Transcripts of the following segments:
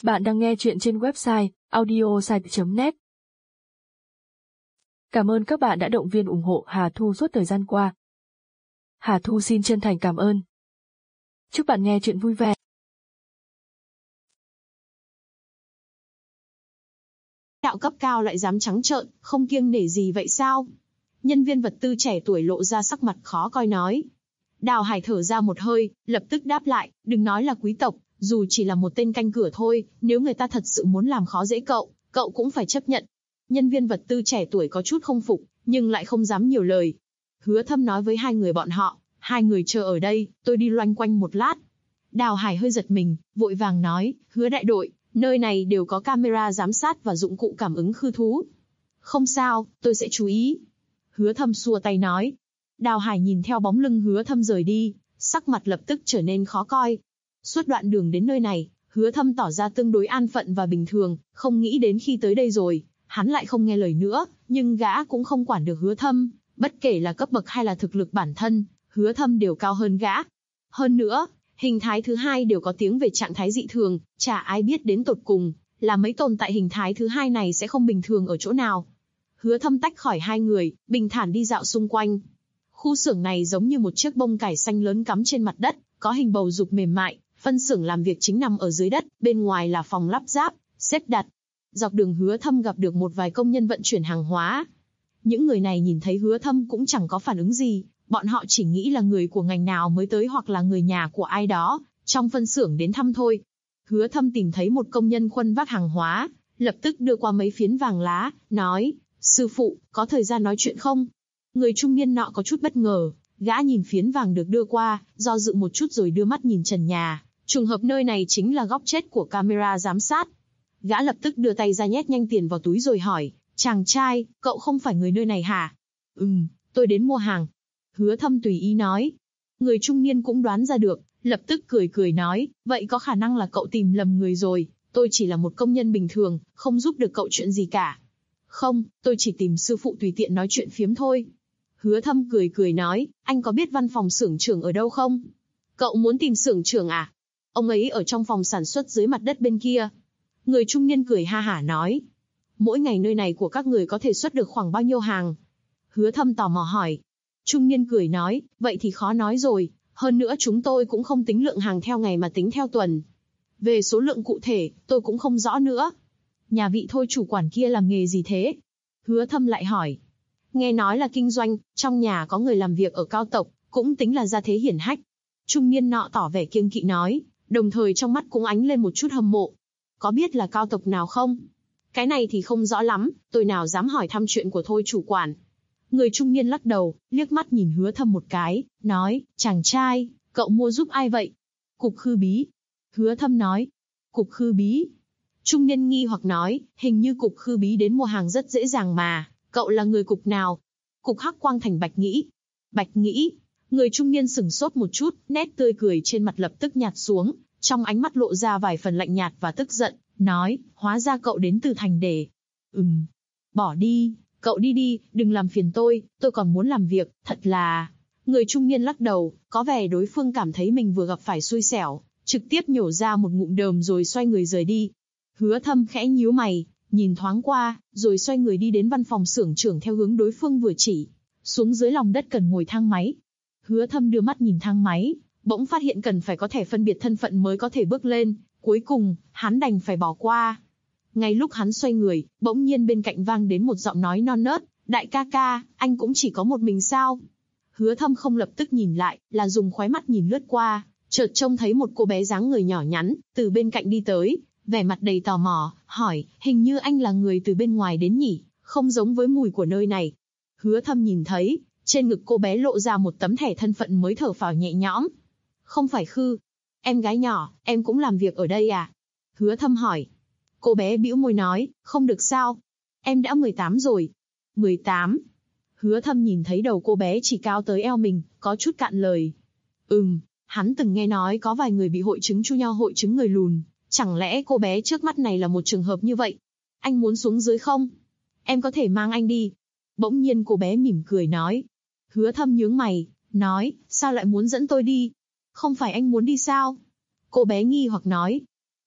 Bạn đang nghe chuyện trên website audiosite.net. Cảm ơn các bạn đã động viên ủng hộ Hà Thu suốt thời gian qua. Hà Thu xin chân thành cảm ơn. Chúc bạn nghe chuyện vui vẻ. Đạo cấp cao lại dám trắng trợn, không kiêng nể gì vậy sao? Nhân viên vật tư trẻ tuổi lộ ra sắc mặt khó coi nói. Đào Hải thở ra một hơi, lập tức đáp lại, đừng nói là quý tộc, dù chỉ là một tên canh cửa thôi, nếu người ta thật sự muốn làm khó dễ cậu cũng phải chấp nhận. Nhân viên vật tư trẻ tuổi có chút không phục, nhưng lại không dám nhiều lời. Hứa Thâm nói với hai người bọn họ, hai người chờ ở đây, tôi đi loanh quanh một lát. Đào Hải hơi giật mình, vội vàng nói, Hứa đại đội, nơi này đều có camera giám sát và dụng cụ cảm ứng khư thú. Không sao, tôi sẽ chú ý. Hứa Thâm xua tay nói. Đào Hải nhìn theo bóng lưng Hứa Thâm rời đi, sắc mặt lập tức trở nên khó coi. Suốt đoạn đường đến nơi này, Hứa Thâm tỏ ra tương đối an phận và bình thường, không nghĩ đến khi tới đây rồi, hắn lại không nghe lời nữa, nhưng gã cũng không quản được Hứa Thâm, bất kể là cấp bậc hay là thực lực bản thân, Hứa Thâm đều cao hơn gã. Hơn nữa, hình thái thứ hai đều có tiếng về trạng thái dị thường, chả ai biết đến tột cùng, là mấy tồn tại hình thái thứ hai này sẽ không bình thường ở chỗ nào. Hứa Thâm tách khỏi hai người, bình thản đi dạo xung quanh. Khu xưởng này giống như một chiếc bông cải xanh lớn cắm trên mặt đất, có hình bầu dục mềm mại, phân xưởng làm việc chính nằm ở dưới đất, bên ngoài là phòng lắp ráp, xếp đặt. Dọc đường Hứa Thâm gặp được một vài công nhân vận chuyển hàng hóa. Những người này nhìn thấy Hứa Thâm cũng chẳng có phản ứng gì, bọn họ chỉ nghĩ là người của ngành nào mới tới hoặc là người nhà của ai đó, trong phân xưởng đến thăm thôi. Hứa Thâm tìm thấy một công nhân khuân vác hàng hóa, lập tức đưa qua mấy phiến vàng lá, nói, sư phụ, có thời gian nói chuyện không? Người trung niên nọ có chút bất ngờ, gã nhìn phiến vàng được đưa qua, do dự một chút rồi đưa mắt nhìn trần nhà, trùng hợp nơi này chính là góc chết của camera giám sát. Gã lập tức đưa tay ra nhét nhanh tiền vào túi rồi hỏi, chàng trai, cậu không phải người nơi này hả? Tôi đến mua hàng. Hứa Thâm tùy ý nói. Người trung niên cũng đoán ra được, lập tức cười nói, vậy có khả năng là cậu tìm lầm người rồi, tôi chỉ là một công nhân bình thường, không giúp được cậu chuyện gì cả. Không, tôi chỉ tìm sư phụ tùy tiện nói chuyện phiếm thôi. Hứa Thâm cười nói, anh có biết văn phòng xưởng trưởng ở đâu không? Cậu muốn tìm xưởng trưởng à? Ông ấy ở trong phòng sản xuất dưới mặt đất bên kia. Người trung niên cười ha hả nói. Mỗi ngày nơi này của các người có thể xuất được khoảng bao nhiêu hàng? Hứa Thâm tò mò hỏi. Trung niên cười nói, vậy thì khó nói rồi, hơn nữa chúng tôi cũng không tính lượng hàng theo ngày mà tính theo tuần. Về số lượng cụ thể, tôi cũng không rõ nữa. Nhà vị thôi chủ quản kia làm nghề gì thế? Hứa Thâm lại hỏi. Nghe nói là kinh doanh, trong nhà có người làm việc ở cao tộc, cũng tính là gia thế hiển hách. Trung niên nọ tỏ vẻ kiêng kỵ nói, đồng thời trong mắt cũng ánh lên một chút hâm mộ. Có biết là cao tộc nào không? Cái này thì không rõ lắm, tôi nào dám hỏi thăm chuyện của thôi chủ quản. Người trung niên lắc đầu, liếc mắt nhìn Hứa Thâm một cái, nói, chàng trai, cậu mua giúp ai vậy? Cục Khư Bí. Hứa Thâm nói, Cục Khư Bí. Trung niên nghi hoặc nói, hình như Cục Khư Bí đến mua hàng rất dễ dàng mà, cậu là người cục nào? Cục Hắc Quang Thành Bạch Nghĩ. Bạch Nghĩ. Người trung niên sửng sốt một chút, nét tươi cười trên mặt lập tức nhạt xuống, trong ánh mắt lộ ra vài phần lạnh nhạt và tức giận, nói, hóa ra cậu đến từ thành để. Bỏ đi, cậu đi đi, đừng làm phiền tôi còn muốn làm việc, thật là. Người trung niên lắc đầu, có vẻ đối phương cảm thấy mình vừa gặp phải xui xẻo, trực tiếp nhổ ra một ngụm đờm rồi xoay người rời đi. Hứa Thâm khẽ nhíu mày, nhìn thoáng qua, rồi xoay người đi đến văn phòng xưởng trưởng theo hướng đối phương vừa chỉ. Xuống dưới lòng đất cần ngồi thang máy. Hứa Thâm đưa mắt nhìn thang máy, bỗng phát hiện cần phải có thẻ phân biệt thân phận mới có thể bước lên, cuối cùng, hắn đành phải bỏ qua. Ngay lúc hắn xoay người, bỗng nhiên bên cạnh vang đến một giọng nói non nớt, đại ca ca, anh cũng chỉ có một mình sao? Hứa Thâm không lập tức nhìn lại, là dùng khóe mắt nhìn lướt qua, chợt trông thấy một cô bé dáng người nhỏ nhắn, từ bên cạnh đi tới, vẻ mặt đầy tò mò, hỏi, hình như anh là người từ bên ngoài đến nhỉ, không giống với mùi của nơi này. Hứa Thâm nhìn thấy, trên ngực cô bé lộ ra một tấm thẻ thân phận mới thở phào nhẹ nhõm. Không phải Khư. Em gái nhỏ, em cũng làm việc ở đây à? Hứa Thâm hỏi. Cô bé bĩu môi nói, không được sao? Em đã 18 rồi. 18. Hứa Thâm nhìn thấy đầu cô bé chỉ cao tới eo mình, có chút cạn lời. Hắn từng nghe nói có vài người bị hội chứng chu nho hội chứng người lùn, chẳng lẽ cô bé trước mắt này là một trường hợp như vậy? Anh muốn xuống dưới không? Em có thể mang anh đi. Bỗng nhiên cô bé mỉm cười nói. Hứa Thâm nhướng mày, nói, sao lại muốn dẫn tôi đi? Không phải anh muốn đi sao? Cô bé nghi hoặc nói.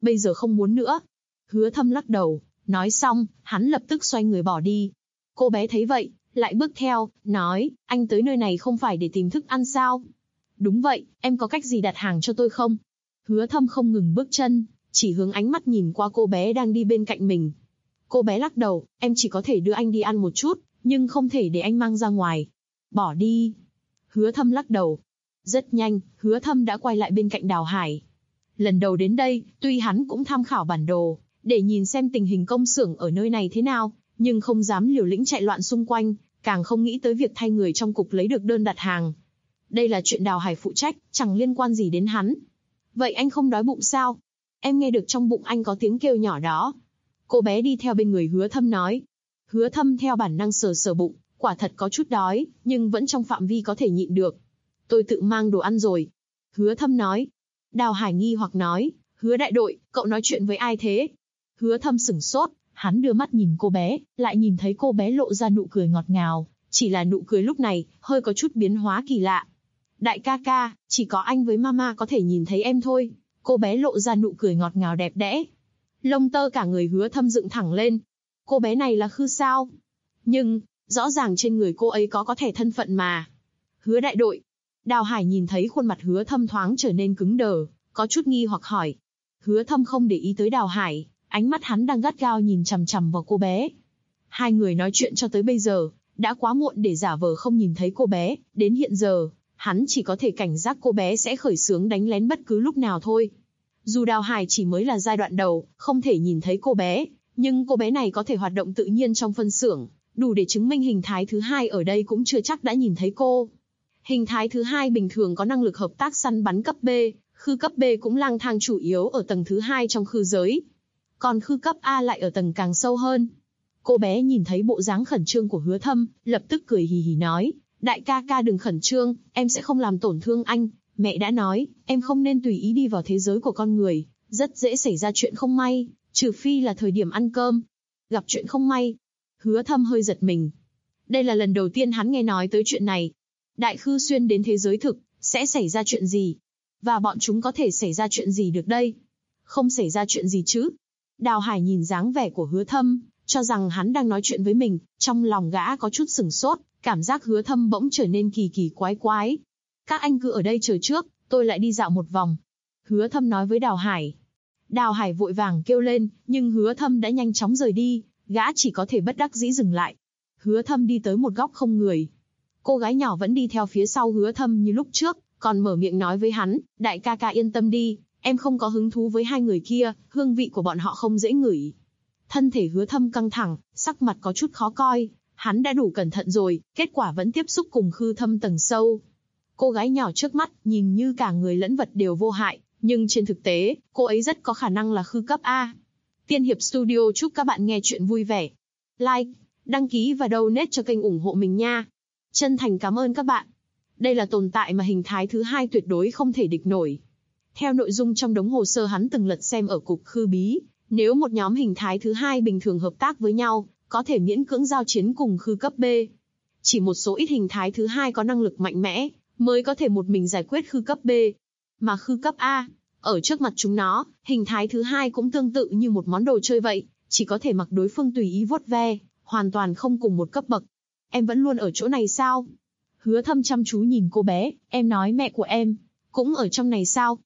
bây giờ không muốn nữa. Hứa Thâm lắc đầu, nói xong, hắn lập tức xoay người bỏ đi. Cô bé thấy vậy, lại bước theo, nói, anh tới nơi này không phải để tìm thức ăn sao? Đúng vậy, em có cách gì đặt hàng cho tôi không? Hứa Thâm không ngừng bước chân, chỉ hướng ánh mắt nhìn qua cô bé đang đi bên cạnh mình. Cô bé lắc đầu, em chỉ có thể đưa anh đi ăn một chút, nhưng không thể để anh mang ra ngoài. Bỏ đi. Hứa Thâm lắc đầu. Rất nhanh, Hứa Thâm đã quay lại bên cạnh Đào Hải. Lần đầu đến đây, tuy hắn cũng tham khảo bản đồ, để nhìn xem tình hình công xưởng ở nơi này thế nào, nhưng không dám liều lĩnh chạy loạn xung quanh, càng không nghĩ tới việc thay người trong cục lấy được đơn đặt hàng. Đây là chuyện Đào Hải phụ trách, chẳng liên quan gì đến hắn. Vậy anh không đói bụng sao? Em nghe được trong bụng anh có tiếng kêu nhỏ đó. Cô bé đi theo bên người Hứa Thâm nói. Hứa Thâm theo bản năng sờ sờ bụng, quả thật có chút đói, nhưng vẫn trong phạm vi có thể nhịn được. Tôi tự mang đồ ăn rồi. Hứa Thâm nói. Đào Hải nghi hoặc nói, Hứa đại đội, cậu nói chuyện với ai thế? Hứa Thâm sửng sốt, hắn đưa mắt nhìn cô bé, lại nhìn thấy cô bé lộ ra nụ cười ngọt ngào, chỉ là nụ cười lúc này, hơi có chút biến hóa kỳ lạ. Đại ca ca, chỉ có anh với mama có thể nhìn thấy em thôi. Cô bé lộ ra nụ cười ngọt ngào đẹp đẽ. Lông tơ cả người Hứa Thâm dựng thẳng lên. Cô bé này là Khư sao? Nhưng, rõ ràng trên người cô ấy có thẻ thân phận mà. Hứa đại đội. Đào Hải nhìn thấy khuôn mặt Hứa Thâm thoáng trở nên cứng đờ, có chút nghi hoặc hỏi. Hứa Thâm không để ý tới Đào Hải, ánh mắt hắn đang gắt gao nhìn chằm chằm vào cô bé. Hai người nói chuyện cho tới bây giờ, đã quá muộn để giả vờ không nhìn thấy cô bé, đến hiện giờ, hắn chỉ có thể cảnh giác cô bé sẽ khởi xướng đánh lén bất cứ lúc nào thôi. Dù Đào Hải chỉ mới là giai đoạn đầu, không thể nhìn thấy cô bé, nhưng cô bé này có thể hoạt động tự nhiên trong phân xưởng, đủ để chứng minh hình thái thứ hai ở đây cũng chưa chắc đã nhìn thấy cô. Hình thái thứ hai bình thường có năng lực hợp tác săn bắn cấp B, Khư cấp B cũng lang thang chủ yếu ở tầng thứ hai trong khư giới. Còn Khư cấp A lại ở tầng càng sâu hơn. Cô bé nhìn thấy bộ dáng khẩn trương của Hứa Thâm, lập tức cười hì hì nói, đại ca ca đừng khẩn trương, em sẽ không làm tổn thương anh. Mẹ đã nói, em không nên tùy ý đi vào thế giới của con người, rất dễ xảy ra chuyện không may, trừ phi là thời điểm ăn cơm. Gặp chuyện không may. Hứa Thâm hơi giật mình. Đây là lần đầu tiên hắn nghe nói tới chuyện này. Đại Khư xuyên đến thế giới thực, sẽ xảy ra chuyện gì? Và bọn chúng có thể xảy ra chuyện gì được đây? Không xảy ra chuyện gì chứ? Đào Hải nhìn dáng vẻ của Hứa Thâm, cho rằng hắn đang nói chuyện với mình, trong lòng gã có chút sửng sốt, cảm giác Hứa Thâm bỗng trở nên kỳ kỳ quái quái. Các anh cứ ở đây chờ trước, tôi lại đi dạo một vòng. Hứa Thâm nói với Đào Hải. Đào Hải vội vàng kêu lên, nhưng Hứa Thâm đã nhanh chóng rời đi, gã chỉ có thể bất đắc dĩ dừng lại. Hứa Thâm đi tới một góc không người. Cô gái nhỏ vẫn đi theo phía sau Hứa Thâm như lúc trước, còn mở miệng nói với hắn, đại ca ca yên tâm đi, em không có hứng thú với hai người kia, hương vị của bọn họ không dễ ngửi. Thân thể Hứa Thâm căng thẳng, sắc mặt có chút khó coi, hắn đã đủ cẩn thận rồi, kết quả vẫn tiếp xúc cùng Khư Thâm tầng sâu. Cô gái nhỏ trước mắt, nhìn như cả người lẫn vật đều vô hại, nhưng trên thực tế, cô ấy rất có khả năng là Khư cấp A. Tiên Hiệp Studio chúc các bạn nghe chuyện vui vẻ. Like, đăng ký và donate cho kênh ủng hộ mình nha. Chân thành cảm ơn các bạn. Đây là tồn tại mà hình thái thứ hai tuyệt đối không thể địch nổi. Theo nội dung trong đống hồ sơ hắn từng lật xem ở cục Khư Bí, nếu một nhóm hình thái thứ hai bình thường hợp tác với nhau, có thể miễn cưỡng giao chiến cùng Khư cấp B. Chỉ một số ít hình thái thứ hai có năng lực mạnh mẽ, mới có thể một mình giải quyết Khư cấp B. Mà Khư cấp A, ở trước mặt chúng nó, hình thái thứ hai cũng tương tự như một món đồ chơi vậy, chỉ có thể mặc đối phương tùy ý vuốt ve, hoàn toàn không cùng một cấp bậc. Em vẫn luôn ở chỗ này sao? Hứa Thâm chăm chú nhìn cô bé, em nói mẹ của em, cũng ở trong này sao?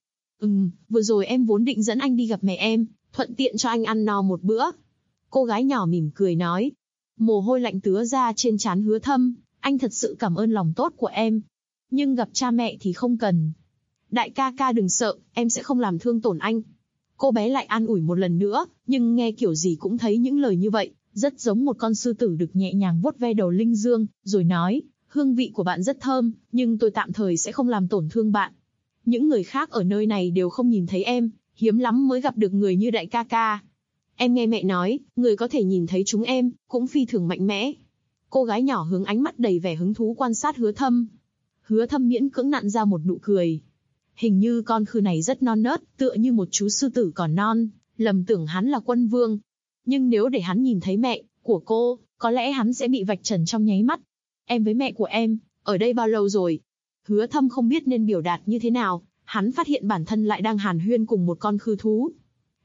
Vừa rồi em vốn định dẫn anh đi gặp mẹ em, thuận tiện cho anh ăn no một bữa. Cô gái nhỏ mỉm cười nói. Mồ hôi lạnh tứa ra trên trán Hứa Thâm, anh thật sự cảm ơn lòng tốt của em. Nhưng gặp cha mẹ thì không cần. Đại ca ca đừng sợ, em sẽ không làm thương tổn anh. Cô bé lại an ủi một lần nữa, nhưng nghe kiểu gì cũng thấy những lời như vậy, rất giống một con sư tử được nhẹ nhàng vuốt ve đầu linh dương, rồi nói, hương vị của bạn rất thơm, nhưng tôi tạm thời sẽ không làm tổn thương bạn. Những người khác ở nơi này đều không nhìn thấy em, hiếm lắm mới gặp được người như đại ca ca. Em nghe mẹ nói, người có thể nhìn thấy chúng em, cũng phi thường mạnh mẽ. Cô gái nhỏ hướng ánh mắt đầy vẻ hứng thú quan sát Hứa Thâm. Hứa Thâm miễn cưỡng nặn ra một nụ cười. Hình như con khư này rất non nớt, tựa như một chú sư tử còn non, lầm tưởng hắn là quân vương. Nhưng nếu để hắn nhìn thấy mẹ của cô, có lẽ hắn sẽ bị vạch trần trong nháy mắt. Em với mẹ của em, ở đây bao lâu rồi? Hứa Thâm không biết nên biểu đạt như thế nào, hắn phát hiện bản thân lại đang hàn huyên cùng một con khư thú.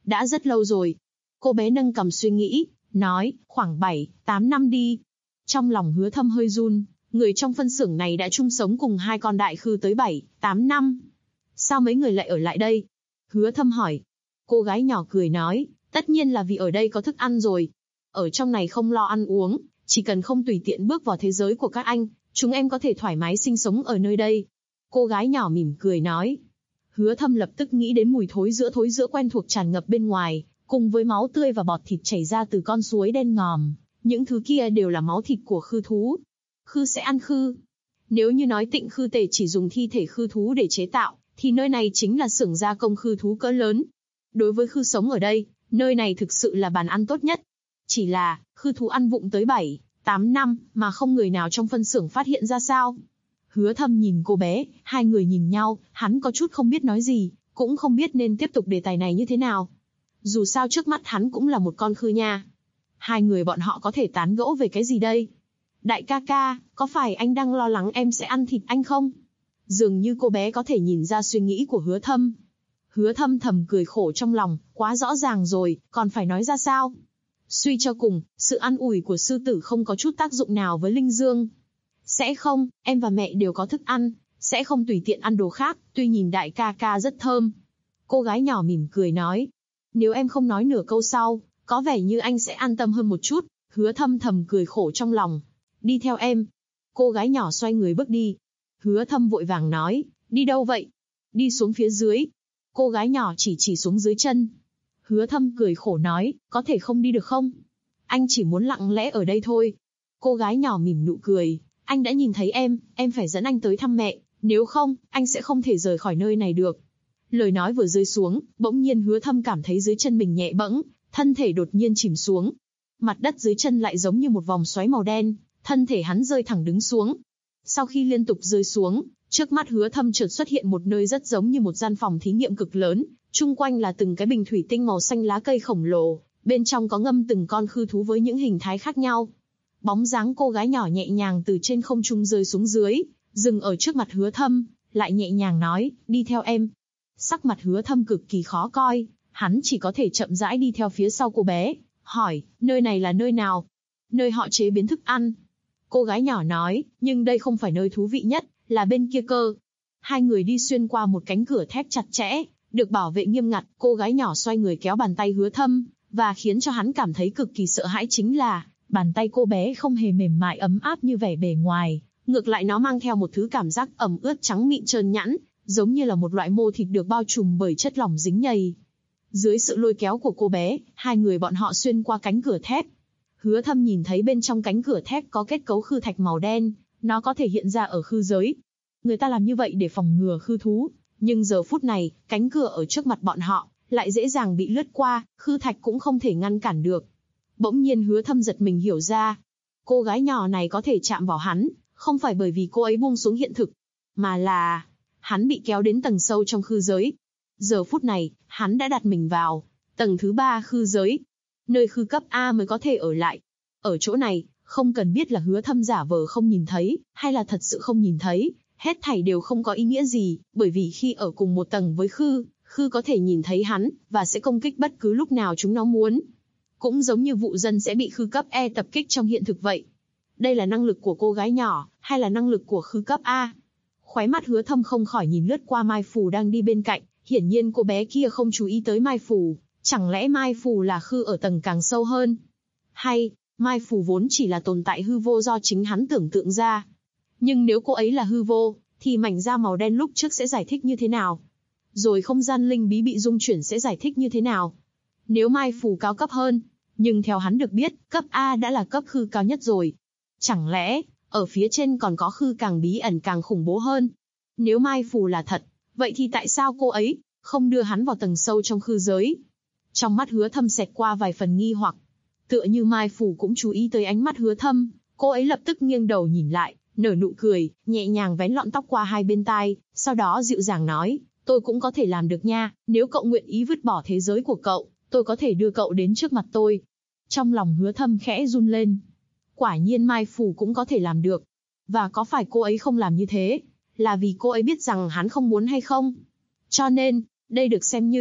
Đã rất lâu rồi. Cô bé nâng cằm suy nghĩ, nói, khoảng 7, 8 năm đi. Trong lòng Hứa Thâm hơi run, người trong phân xưởng này đã chung sống cùng hai con đại khư tới 7, 8 năm. Sao mấy người lại ở lại đây? Hứa Thâm hỏi. Cô gái nhỏ cười nói, tất nhiên là vì ở đây có thức ăn rồi. Ở trong này không lo ăn uống, chỉ cần không tùy tiện bước vào thế giới của các anh, chúng em có thể thoải mái sinh sống ở nơi đây. Cô gái nhỏ mỉm cười nói. Hứa Thâm lập tức nghĩ đến mùi thối giữa quen thuộc tràn ngập bên ngoài, cùng với máu tươi và bọt thịt chảy ra từ con suối đen ngòm. Những thứ kia đều là máu thịt của khư thú. Khư sẽ ăn khư. Nếu như nói Tịnh Khư Tề chỉ dùng thi thể khư thú để chế tạo, thì nơi này chính là xưởng gia công khư thú cỡ lớn. Đối với khư sống ở đây, nơi này thực sự là bàn ăn tốt nhất. Chỉ là, khư thú ăn vụng tới 7, 8 năm, mà không người nào trong phân xưởng phát hiện ra sao. Hứa Thâm nhìn cô bé, hai người nhìn nhau, hắn có chút không biết nói gì, cũng không biết nên tiếp tục đề tài này như thế nào. Dù sao trước mắt hắn cũng là một con khư nha. Hai người bọn họ có thể tán gẫu về cái gì đây? Đại ca ca, có phải anh đang lo lắng em sẽ ăn thịt anh không? Dường như cô bé có thể nhìn ra suy nghĩ của Hứa Thâm. Hứa Thâm thầm cười khổ trong lòng, quá rõ ràng rồi, còn phải nói ra sao? Suy cho cùng, sự an ủi của sư tử không có chút tác dụng nào với Linh Dương. Sẽ không, em và mẹ đều có thức ăn, sẽ không tùy tiện ăn đồ khác, tuy nhìn đại ca ca rất thơm. Cô gái nhỏ mỉm cười nói. Nếu em không nói nửa câu sau, có vẻ như anh sẽ an tâm hơn một chút. Hứa Thâm thầm cười khổ trong lòng. Đi theo em. Cô gái nhỏ xoay người bước đi. Hứa Thâm vội vàng nói, đi đâu vậy? Đi xuống phía dưới. Cô gái nhỏ chỉ xuống dưới chân. Hứa Thâm cười khổ nói, có thể không đi được không? Anh chỉ muốn lặng lẽ ở đây thôi. Cô gái nhỏ mỉm nụ cười, anh đã nhìn thấy em phải dẫn anh tới thăm mẹ, nếu không, anh sẽ không thể rời khỏi nơi này được. Lời nói vừa rơi xuống, bỗng nhiên Hứa Thâm cảm thấy dưới chân mình nhẹ bẫng, thân thể đột nhiên chìm xuống. Mặt đất dưới chân lại giống như một vòng xoáy màu đen, thân thể hắn rơi thẳng đứng xuống. Sau khi liên tục rơi xuống, trước mắt Hứa Thâm chợt xuất hiện một nơi rất giống như một gian phòng thí nghiệm cực lớn, chung quanh là từng cái bình thủy tinh màu xanh lá cây khổng lồ, bên trong có ngâm từng con khư thú với những hình thái khác nhau. Bóng dáng cô gái nhỏ nhẹ nhàng từ trên không trung rơi xuống dưới, dừng ở trước mặt Hứa Thâm, lại nhẹ nhàng nói, đi theo em. Sắc mặt Hứa Thâm cực kỳ khó coi, hắn chỉ có thể chậm rãi đi theo phía sau cô bé, hỏi, nơi này là nơi nào? Nơi họ chế biến thức ăn. Cô gái nhỏ nói, nhưng đây không phải nơi thú vị nhất, là bên kia cơ. Hai người đi xuyên qua một cánh cửa thép chặt chẽ, được bảo vệ nghiêm ngặt, cô gái nhỏ xoay người kéo bàn tay Hứa Thâm, và khiến cho hắn cảm thấy cực kỳ sợ hãi chính là, bàn tay cô bé không hề mềm mại ấm áp như vẻ bề ngoài, ngược lại nó mang theo một thứ cảm giác ẩm ướt trắng mịn trơn nhẵn, giống như là một loại mô thịt được bao trùm bởi chất lỏng dính nhầy. Dưới sự lôi kéo của cô bé, hai người bọn họ xuyên qua cánh cửa thép. Hứa Thâm nhìn thấy bên trong cánh cửa thép có kết cấu khư thạch màu đen, nó có thể hiện ra ở khư giới. Người ta làm như vậy để phòng ngừa khư thú, nhưng giờ phút này, cánh cửa ở trước mặt bọn họ lại dễ dàng bị lướt qua, khư thạch cũng không thể ngăn cản được. Bỗng nhiên Hứa Thâm giật mình hiểu ra, cô gái nhỏ này có thể chạm vào hắn, không phải bởi vì cô ấy buông xuống hiện thực, mà là hắn bị kéo đến tầng sâu trong khư giới. Giờ phút này, hắn đã đặt mình vào tầng thứ 3 khư giới, nơi khư cấp A mới có thể ở lại. Ở chỗ này, không cần biết là Hứa Thâm giả vờ không nhìn thấy, hay là thật sự không nhìn thấy, hết thảy đều không có ý nghĩa gì, bởi vì khi ở cùng một tầng với khư có thể nhìn thấy hắn, và sẽ công kích bất cứ lúc nào chúng nó muốn. Cũng giống như vụ dân sẽ bị khư cấp E tập kích trong hiện thực vậy. Đây là năng lực của cô gái nhỏ, hay là năng lực của khư cấp A? Khóe mắt Hứa Thâm không khỏi nhìn lướt qua Mai Phù đang đi bên cạnh, hiển nhiên cô bé kia không chú ý tới Mai Phù, chẳng lẽ Mai Phù là khư ở tầng càng sâu hơn? Hay, Mai Phù vốn chỉ là tồn tại hư vô do chính hắn tưởng tượng ra? Nhưng nếu cô ấy là hư vô, thì mảnh da màu đen lúc trước sẽ giải thích như thế nào? Rồi không gian linh bí bị dung chuyển sẽ giải thích như thế nào? Nếu Mai Phù cao cấp hơn, nhưng theo hắn được biết, cấp A đã là cấp khư cao nhất rồi. Chẳng lẽ, ở phía trên còn có khư càng bí ẩn càng khủng bố hơn? Nếu Mai Phù là thật, vậy thì tại sao cô ấy không đưa hắn vào tầng sâu trong khư giới? Trong mắt Hứa Thâm xẹt qua vài phần nghi hoặc. Tựa như Mai Phù cũng chú ý tới ánh mắt Hứa Thâm, cô ấy lập tức nghiêng đầu nhìn lại, nở nụ cười, nhẹ nhàng vén lọn tóc qua hai bên tai, sau đó dịu dàng nói, tôi cũng có thể làm được nha, nếu cậu nguyện ý vứt bỏ thế giới của cậu, tôi có thể đưa cậu đến trước mặt tôi. Trong lòng Hứa Thâm khẽ run lên. Quả nhiên Mai Phù cũng có thể làm được. Và có phải cô ấy không làm như thế, là vì cô ấy biết rằng hắn không muốn hay không? Cho nên, đây được xem như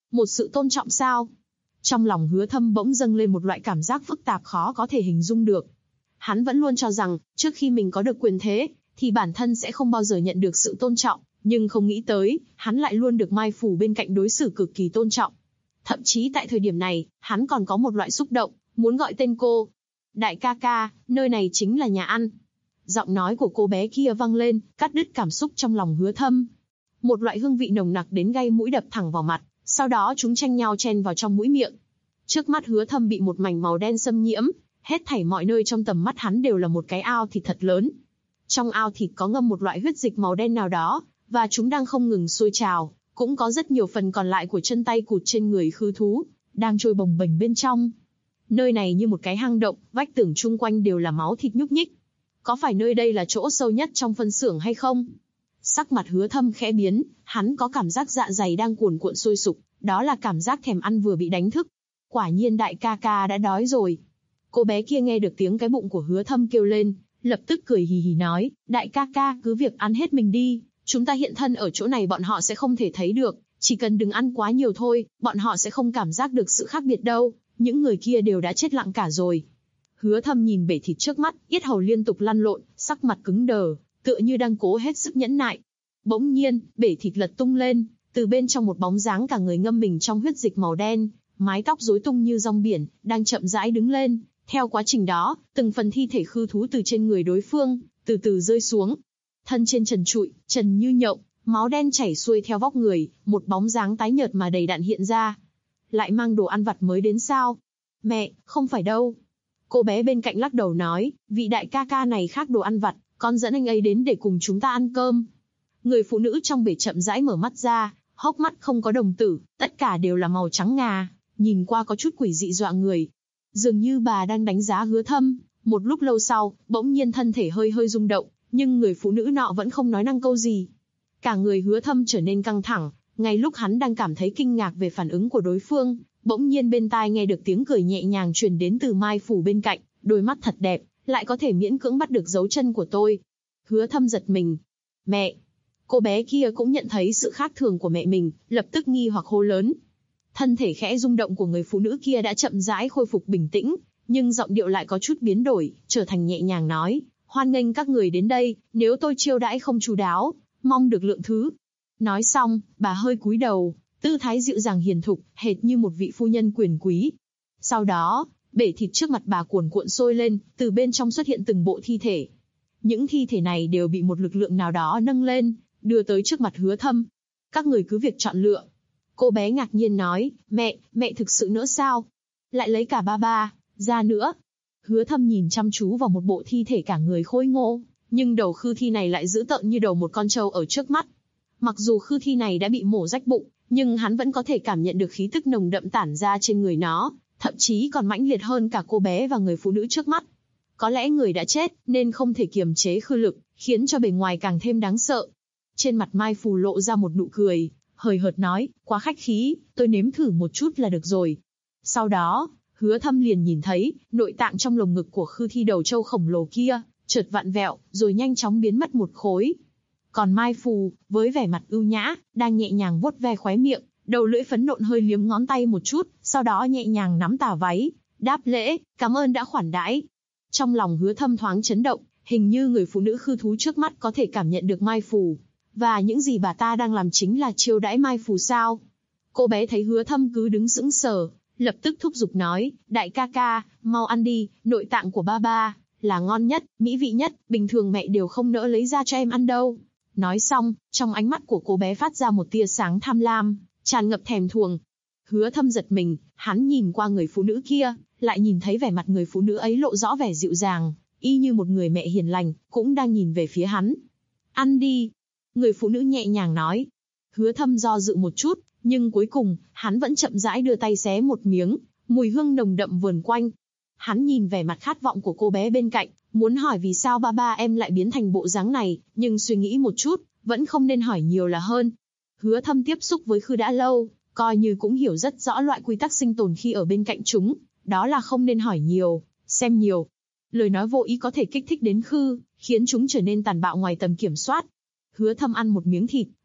Một sự tôn trọng sao? Trong lòng Hứa Thâm bỗng dâng lên một loại cảm giác phức tạp khó có thể hình dung được. Hắn vẫn luôn cho rằng, trước khi mình có được quyền thế, thì bản thân sẽ không bao giờ nhận được sự tôn trọng, nhưng không nghĩ tới, hắn lại luôn được Mai Phủ bên cạnh đối xử cực kỳ tôn trọng. Thậm chí tại thời điểm này, hắn còn có một loại xúc động, muốn gọi tên cô. Đại ca ca, nơi này chính là nhà ăn. Giọng nói của cô bé kia vang lên, cắt đứt cảm xúc trong lòng Hứa Thâm. Một loại hương vị nồng nặc đến gây mũi đập thẳng vào mặt, sau đó chúng tranh nhau chen vào trong mũi miệng. Trước mắt Hứa Thâm bị một mảnh màu đen xâm nhiễm, hết thảy mọi nơi trong tầm mắt hắn đều là một cái ao thịt thật lớn. Trong ao thịt có ngâm một loại huyết dịch màu đen nào đó, và chúng đang không ngừng sôi trào, cũng có rất nhiều phần còn lại của chân tay cụt trên người khư thú, đang trôi bồng bềnh bên trong. Nơi này như một cái hang động, vách tường chung quanh đều là máu thịt nhúc nhích. Có phải nơi đây là chỗ sâu nhất trong phân xưởng hay không? Sắc mặt Hứa Thâm khẽ biến, hắn có cảm giác dạ dày đang cuồn cuộn sôi sục, đó là cảm giác thèm ăn vừa bị đánh thức. Quả nhiên đại ca ca đã đói rồi. Cô bé kia nghe được tiếng cái bụng của Hứa Thâm kêu lên, lập tức cười hì hì nói, đại ca ca cứ việc ăn hết mình đi, chúng ta hiện thân ở chỗ này bọn họ sẽ không thể thấy được, chỉ cần đừng ăn quá nhiều thôi, bọn họ sẽ không cảm giác được sự khác biệt đâu, những người kia đều đã chết lặng cả rồi. Hứa Thâm nhìn bể thịt trước mắt, yết hầu liên tục lăn lộn, sắc mặt cứng đờ, tựa như đang cố hết sức nhẫn nại. Bỗng nhiên, bể thịt lật tung lên, từ bên trong một bóng dáng cả người ngâm mình trong huyết dịch màu đen, mái tóc rối tung như rong biển, đang chậm rãi đứng lên. Theo quá trình đó, từng phần thi thể khư thú từ trên người đối phương, từ từ rơi xuống. Thân trên trần trụi, trần như nhộng, máu đen chảy xuôi theo vóc người, một bóng dáng tái nhợt mà đầy đặn hiện ra. Lại mang đồ ăn vặt mới đến sao? Mẹ, không phải đâu. Cô bé bên cạnh lắc đầu nói, vị đại ca ca này khác đồ ăn vặt, con dẫn anh ấy đến để cùng chúng ta ăn cơm. Người phụ nữ trong bể chậm rãi mở mắt ra, hốc mắt không có đồng tử, tất cả đều là màu trắng ngà, nhìn qua có chút quỷ dị dọa người. Dường như bà đang đánh giá Hứa Thâm, một lúc lâu sau, bỗng nhiên thân thể hơi hơi rung động, nhưng người phụ nữ nọ vẫn không nói năng câu gì. Cả người Hứa Thâm trở nên căng thẳng, ngay lúc hắn đang cảm thấy kinh ngạc về phản ứng của đối phương, bỗng nhiên bên tai nghe được tiếng cười nhẹ nhàng truyền đến từ Mai Phủ bên cạnh, đôi mắt thật đẹp, lại có thể miễn cưỡng bắt được dấu chân của tôi. Hứa Thâm giật mình. Mẹ! Cô bé kia cũng nhận thấy sự khác thường của mẹ mình, lập tức nghi hoặc hô lớn. Thân thể khẽ rung động của người phụ nữ kia đã chậm rãi khôi phục bình tĩnh, nhưng giọng điệu lại có chút biến đổi, trở thành nhẹ nhàng nói, hoan nghênh các người đến đây, nếu tôi chiêu đãi không chu đáo, mong được lượng thứ. Nói xong, bà hơi cúi đầu, tư thái dịu dàng hiền thục, hệt như một vị phu nhân quyền quý. Sau đó, bể thịt trước mặt bà cuồn cuộn sôi lên, từ bên trong xuất hiện từng bộ thi thể. Những thi thể này đều bị một lực lượng nào đó nâng lên, đưa tới trước mặt Hứa Thâm. Các người cứ việc chọn lựa. Cô bé ngạc nhiên nói, mẹ thực sự nữa sao? Lại lấy cả ba ra nữa. Hứa Thâm nhìn chăm chú vào một bộ thi thể cả người khôi ngô, nhưng đầu khư thi này lại dữ tợn như đầu một con trâu ở trước mắt. Mặc dù khư thi này đã bị mổ rách bụng, nhưng hắn vẫn có thể cảm nhận được khí tức nồng đậm tản ra trên người nó, thậm chí còn mãnh liệt hơn cả cô bé và người phụ nữ trước mắt. Có lẽ người đã chết, nên không thể kiềm chế khư lực, khiến cho bề ngoài càng thêm đáng sợ. Trên mặt Mai Phù lộ ra một nụ cười, hời hợt nói, quá khách khí, tôi nếm thử một chút là được rồi. Sau đó, Hứa Thâm liền nhìn thấy, nội tạng trong lồng ngực của khư thi đầu trâu khổng lồ kia, chợt vặn vẹo, rồi nhanh chóng biến mất một khối. Còn Mai Phù, với vẻ mặt ưu nhã, đang nhẹ nhàng vuốt ve khóe miệng, đầu lưỡi phấn nộn hơi liếm ngón tay một chút, sau đó nhẹ nhàng nắm tà váy, đáp lễ, cảm ơn đã khoản đãi. Trong lòng Hứa Thâm thoáng chấn động, hình như người phụ nữ khư thú trước mắt có thể cảm nhận được Mai Phù. Và những gì bà ta đang làm chính là chiêu đãi Mai Phù sao? Cô bé thấy Hứa Thâm cứ đứng sững sờ, lập tức thúc giục nói, đại ca ca, mau ăn đi, nội tạng của ba là ngon nhất, mỹ vị nhất, bình thường mẹ đều không nỡ lấy ra cho em ăn đâu. Nói xong, trong ánh mắt của cô bé phát ra một tia sáng tham lam, tràn ngập thèm thuồng. Hứa Thâm giật mình, hắn nhìn qua người phụ nữ kia, lại nhìn thấy vẻ mặt người phụ nữ ấy lộ rõ vẻ dịu dàng, y như một người mẹ hiền lành, cũng đang nhìn về phía hắn. Ăn đi. Người phụ nữ nhẹ nhàng nói. Hứa Thâm do dự một chút, nhưng cuối cùng, hắn vẫn chậm rãi đưa tay xé một miếng, mùi hương nồng đậm vườn quanh. Hắn nhìn vẻ mặt khát vọng của cô bé bên cạnh, muốn hỏi vì sao ba em lại biến thành bộ dáng này, nhưng suy nghĩ một chút, vẫn không nên hỏi nhiều là hơn. Hứa Thâm tiếp xúc với khư đã lâu, coi như cũng hiểu rất rõ loại quy tắc sinh tồn khi ở bên cạnh chúng, đó là không nên hỏi nhiều, xem nhiều. Lời nói vô ý có thể kích thích đến khư, khiến chúng trở nên tàn bạo ngoài tầm kiểm soát. Hứa Thâm ăn một miếng thịt,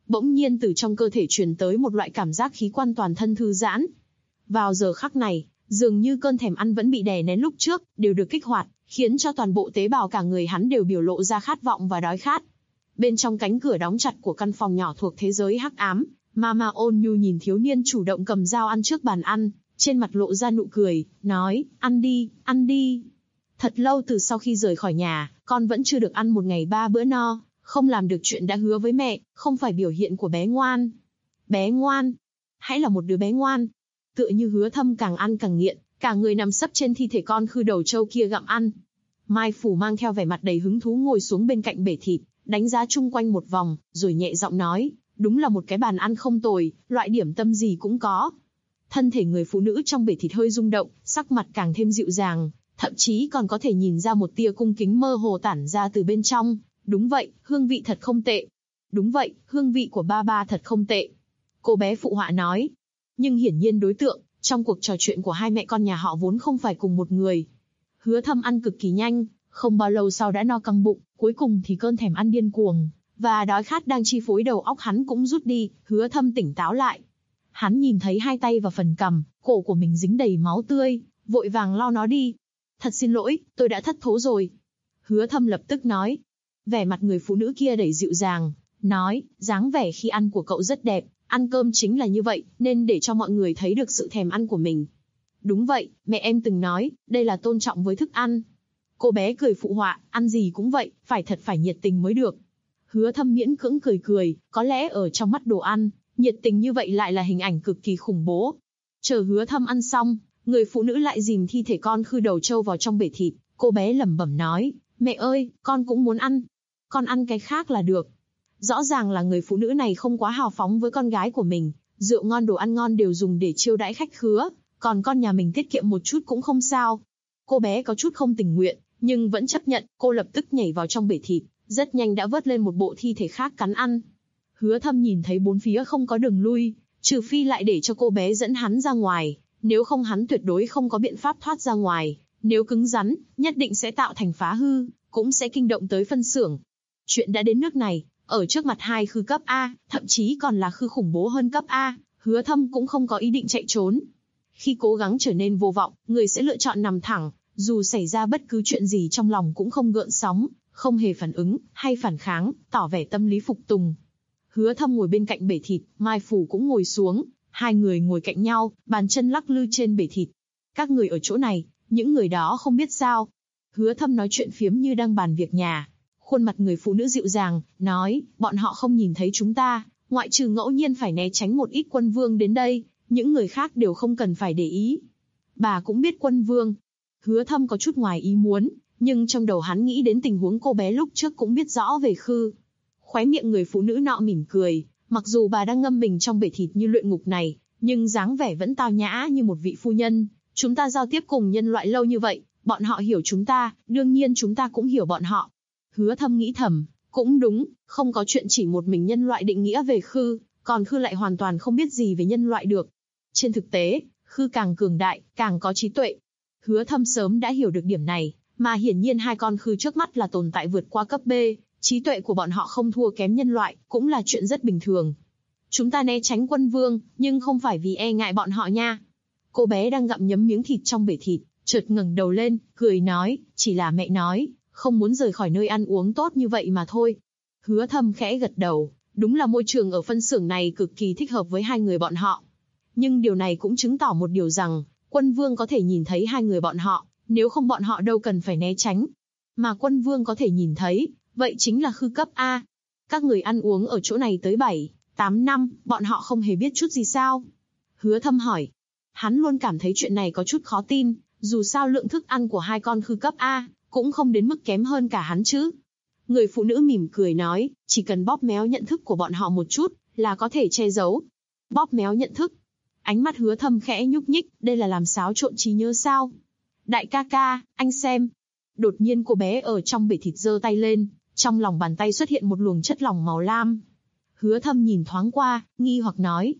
Bỗng nhiên từ trong cơ thể truyền tới một loại cảm giác khí quan toàn thân thư giãn. Vào giờ khắc này, dường như cơn thèm ăn vẫn bị đè nén lúc trước, đều được kích hoạt, khiến cho toàn bộ tế bào cả người hắn đều biểu lộ ra khát vọng và đói khát. Bên trong cánh cửa đóng chặt của căn phòng nhỏ thuộc thế giới hắc ám, Mama ôn nhu nhìn thiếu niên chủ động cầm dao ăn trước bàn ăn, trên mặt lộ ra nụ cười, nói, ăn đi, ăn đi. Thật lâu từ sau khi rời khỏi nhà, con vẫn chưa được ăn một ngày 3 bữa no, không làm được chuyện đã hứa với mẹ, không phải biểu hiện của bé ngoan. Bé ngoan? Hãy là một đứa bé ngoan. Tựa như Hứa Thâm càng ăn càng nghiện, cả người nằm sấp trên thi thể con khư đầu trâu kia gặm ăn. Mai Phủ mang theo vẻ mặt đầy hứng thú ngồi xuống bên cạnh bể thịt, đánh giá chung quanh một vòng, rồi nhẹ giọng nói, đúng là một cái bàn ăn không tồi, loại điểm tâm gì cũng có. Thân thể người phụ nữ trong bể thịt hơi rung động, sắc mặt càng thêm dịu dàng, thậm chí còn có thể nhìn ra một tia cung kính mơ hồ tản ra từ bên trong. Đúng vậy, hương vị thật không tệ. Đúng vậy, hương vị của ba ba thật không tệ. Cô bé phụ họa nói. Nhưng hiển nhiên đối tượng, trong cuộc trò chuyện của hai mẹ con nhà họ vốn không phải cùng một người. Hứa Thâm ăn cực kỳ nhanh, không bao lâu sau đã no căng bụng, cuối cùng thì cơn thèm ăn điên cuồng, và đói khát đang chi phối đầu óc hắn cũng rút đi, Hứa Thâm tỉnh táo lại. Hắn nhìn thấy hai tay và phần cằm, cổ của mình dính đầy máu tươi, vội vàng lau nó đi. Thật xin lỗi, tôi đã thất thố rồi. Hứa Thâm lập tức nói. Vẻ mặt người phụ nữ kia đầy dịu dàng, nói, dáng vẻ khi ăn của cậu rất đẹp, ăn cơm chính là như vậy, nên để cho mọi người thấy được sự thèm ăn của mình. Đúng vậy, mẹ em từng nói, đây là tôn trọng với thức ăn. Cô bé cười phụ họa, ăn gì cũng vậy, phải nhiệt tình mới được. Hứa Thâm miễn cưỡng cười cười, có lẽ ở trong mắt đồ ăn, nhiệt tình như vậy lại là hình ảnh cực kỳ khủng bố. Chờ Hứa Thâm ăn xong, người phụ nữ lại dìm thi thể con khư đầu trâu vào trong bể thịt, cô bé lẩm bẩm nói, mẹ ơi, con cũng muốn ăn. Con ăn cái khác là được. Rõ ràng là người phụ nữ này không quá hào phóng với con gái của mình, rượu ngon đồ ăn ngon đều dùng để chiêu đãi khách khứa, còn con nhà mình tiết kiệm một chút cũng không sao. Cô bé có chút không tình nguyện, nhưng vẫn chấp nhận, cô lập tức nhảy vào trong bể thịt, rất nhanh đã vớt lên một bộ thi thể khác cắn ăn. Hứa Thâm nhìn thấy bốn phía không có đường lui, trừ phi lại để cho cô bé dẫn hắn ra ngoài, nếu không hắn tuyệt đối không có biện pháp thoát ra ngoài, nếu cứng rắn, nhất định sẽ tạo thành phá hư, cũng sẽ kinh động tới phân xưởng. Chuyện đã đến nước này, ở trước mặt hai khư cấp A, thậm chí còn là khư khủng bố hơn cấp A, Hứa Thâm cũng không có ý định chạy trốn. Khi cố gắng trở nên vô vọng, người sẽ lựa chọn nằm thẳng, dù xảy ra bất cứ chuyện gì trong lòng cũng không gợn sóng, không hề phản ứng, hay phản kháng, tỏ vẻ tâm lý phục tùng. Hứa Thâm ngồi bên cạnh bể thịt, Mai Phủ cũng ngồi xuống, hai người ngồi cạnh nhau, bàn chân lắc lư trên bể thịt. Các người ở chỗ này, những người đó không biết sao. Hứa Thâm nói chuyện phiếm như đang bàn việc nhà. Khuôn mặt người phụ nữ dịu dàng, nói, bọn họ không nhìn thấy chúng ta, ngoại trừ ngẫu nhiên phải né tránh một ít quân vương đến đây, những người khác đều không cần phải để ý. Bà cũng biết quân vương. Hứa Thâm có chút ngoài ý muốn, nhưng trong đầu hắn nghĩ đến tình huống cô bé lúc trước cũng biết rõ về khư. Khóe miệng người phụ nữ nọ mỉm cười, mặc dù bà đang ngâm mình trong bể thịt như luyện ngục này, nhưng dáng vẻ vẫn tao nhã như một vị phu nhân. Chúng ta giao tiếp cùng nhân loại lâu như vậy, bọn họ hiểu chúng ta, đương nhiên chúng ta cũng hiểu bọn họ. Hứa Thâm nghĩ thầm, cũng đúng, không có chuyện chỉ một mình nhân loại định nghĩa về khư, còn khư lại hoàn toàn không biết gì về nhân loại được. Trên thực tế, khư càng cường đại, càng có trí tuệ. Hứa Thâm sớm đã hiểu được điểm này, mà hiển nhiên hai con khư trước mắt là tồn tại vượt qua cấp B, trí tuệ của bọn họ không thua kém nhân loại, cũng là chuyện rất bình thường. Chúng ta né tránh quân vương, nhưng không phải vì e ngại bọn họ nha. Cô bé đang gặm nhấm miếng thịt trong bể thịt, chợt ngẩng đầu lên, cười nói, chỉ là mẹ nói, không muốn rời khỏi nơi ăn uống tốt như vậy mà thôi. Hứa Thâm khẽ gật đầu, đúng là môi trường ở phân xưởng này cực kỳ thích hợp với hai người bọn họ. Nhưng điều này cũng chứng tỏ một điều rằng, quân vương có thể nhìn thấy hai người bọn họ, nếu không bọn họ đâu cần phải né tránh. Mà quân vương có thể nhìn thấy, vậy chính là khư cấp A. Các người ăn uống ở chỗ này tới 7, 8 năm, bọn họ không hề biết chút gì sao? Hứa Thâm hỏi. Hắn luôn cảm thấy chuyện này có chút khó tin, dù sao lượng thức ăn của hai con khư cấp A, cũng không đến mức kém hơn cả hắn chứ. Người phụ nữ mỉm cười nói, chỉ cần bóp méo nhận thức của bọn họ một chút, là có thể che giấu. Bóp méo nhận thức. Ánh mắt Hứa Thâm khẽ nhúc nhích, đây là làm xáo trộn trí nhớ sao? Đại ca ca, anh xem. Đột nhiên cô bé ở trong bể thịt giơ tay lên, trong lòng bàn tay xuất hiện một luồng chất lỏng màu lam. Hứa Thâm nhìn thoáng qua, nghi hoặc nói,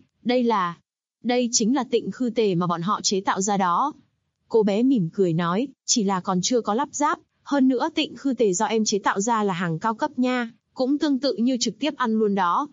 đây chính là tịnh khư tề mà bọn họ chế tạo ra đó. Cô bé mỉm cười nói, chỉ là còn chưa có lắp ráp, hơn nữa tịnh khư tề do em chế tạo ra là hàng cao cấp nha, cũng tương tự như trực tiếp ăn luôn đó.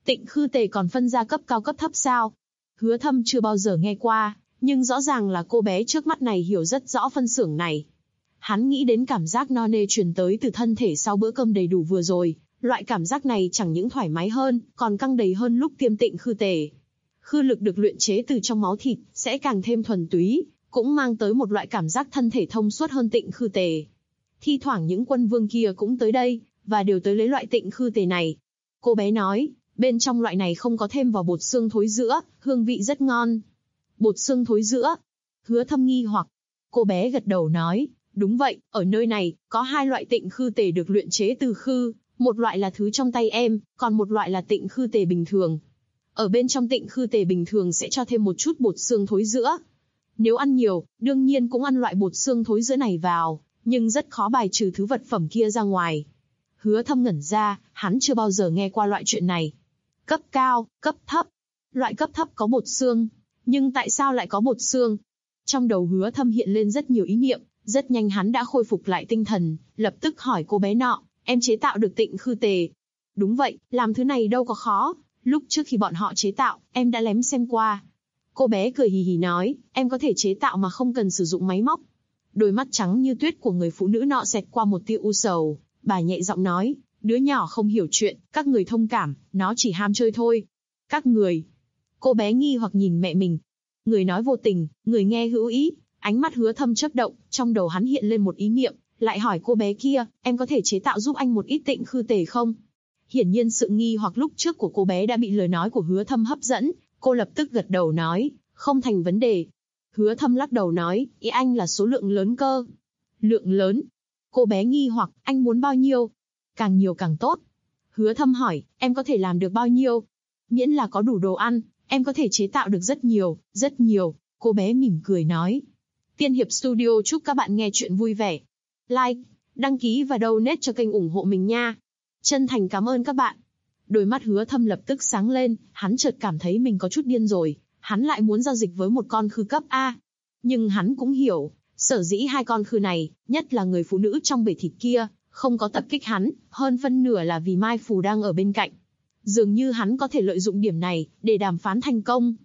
Tịnh khư tề còn phân ra cấp cao cấp thấp sao? Hứa Thâm chưa bao giờ nghe qua, nhưng rõ ràng là cô bé trước mắt này hiểu rất rõ phân xưởng này. Hắn nghĩ đến cảm giác no nê truyền tới từ thân thể sau bữa cơm đầy đủ vừa rồi, loại cảm giác này chẳng những thoải mái hơn, còn căng đầy hơn lúc tiêm tịnh khư tề. Khư lực được luyện chế từ trong máu thịt, sẽ càng thêm thuần túy, cũng mang tới một loại cảm giác thân thể thông suốt hơn tịnh khư tề. Thi thoảng những quân vương kia cũng tới đây, và đều tới lấy loại tịnh khư tề này. Cô bé nói, bên trong loại này không có thêm vào bột xương thối giữa, hương vị rất ngon. Bột xương thối giữa? Hứa Thâm nghi hoặc. Cô bé gật đầu nói, đúng vậy, ở nơi này, có hai loại tịnh khư tề được luyện chế từ khư, một loại là thứ trong tay em, còn một loại là tịnh khư tề bình thường. Ở bên trong tịnh khư tề bình thường sẽ cho thêm một chút bột xương thối giữa. Nếu ăn nhiều, đương nhiên cũng ăn loại bột xương thối giữa này vào, nhưng rất khó bài trừ thứ vật phẩm kia ra ngoài. Hứa Thâm ngẩn ra, hắn chưa bao giờ nghe qua loại chuyện này. Cấp cao, cấp thấp. Loại cấp thấp có bột xương, nhưng tại sao lại có bột xương? Trong đầu Hứa Thâm hiện lên rất nhiều ý niệm, rất nhanh hắn đã khôi phục lại tinh thần, lập tức hỏi cô bé nọ, em chế tạo được tịnh khư tề? Đúng vậy, làm thứ này đâu có khó, lúc trước khi bọn họ chế tạo, em đã lém xem qua. Cô bé cười hì hì nói, em có thể chế tạo mà không cần sử dụng máy móc. Đôi mắt trắng như tuyết của người phụ nữ nọ xẹt qua một tia u sầu, bà nhẹ giọng nói, đứa nhỏ không hiểu chuyện, các người thông cảm, nó chỉ ham chơi thôi. Các người. Cô bé nghi hoặc nhìn mẹ mình. Người nói vô tình, người nghe hữu ý. Ánh mắt Hứa Thâm chớp động, trong đầu hắn hiện lên một ý niệm, lại hỏi cô bé kia, em có thể chế tạo giúp anh một ít tịnh khư tề không? Hiển nhiên sự nghi hoặc lúc trước của cô bé đã bị lời nói của Hứa Thâm hấp dẫn, cô lập tức gật đầu nói, không thành vấn đề. Hứa Thâm lắc đầu nói, ý anh là số lượng lớn cơ. Lượng lớn? Cô bé nghi hoặc, anh muốn bao nhiêu? Càng nhiều càng tốt. Hứa Thâm hỏi, em có thể làm được bao nhiêu? Miễn là có đủ đồ ăn, em có thể chế tạo được rất nhiều, rất nhiều. Cô bé mỉm cười nói. Tiên Hiệp Studio chúc các bạn nghe chuyện vui vẻ. Like, đăng ký và donate cho kênh ủng hộ mình nha. Chân thành cảm ơn các bạn. Đôi mắt Hứa Thâm lập tức sáng lên, hắn chợt cảm thấy mình có chút điên rồi. Hắn lại muốn giao dịch với một con khư cấp A. Nhưng hắn cũng hiểu, sở dĩ hai con khư này, nhất là người phụ nữ trong bể thịt kia, không có tập kích hắn, hơn phân nửa là vì Mai Phù đang ở bên cạnh. Dường như hắn có thể lợi dụng điểm này, để đàm phán thành công.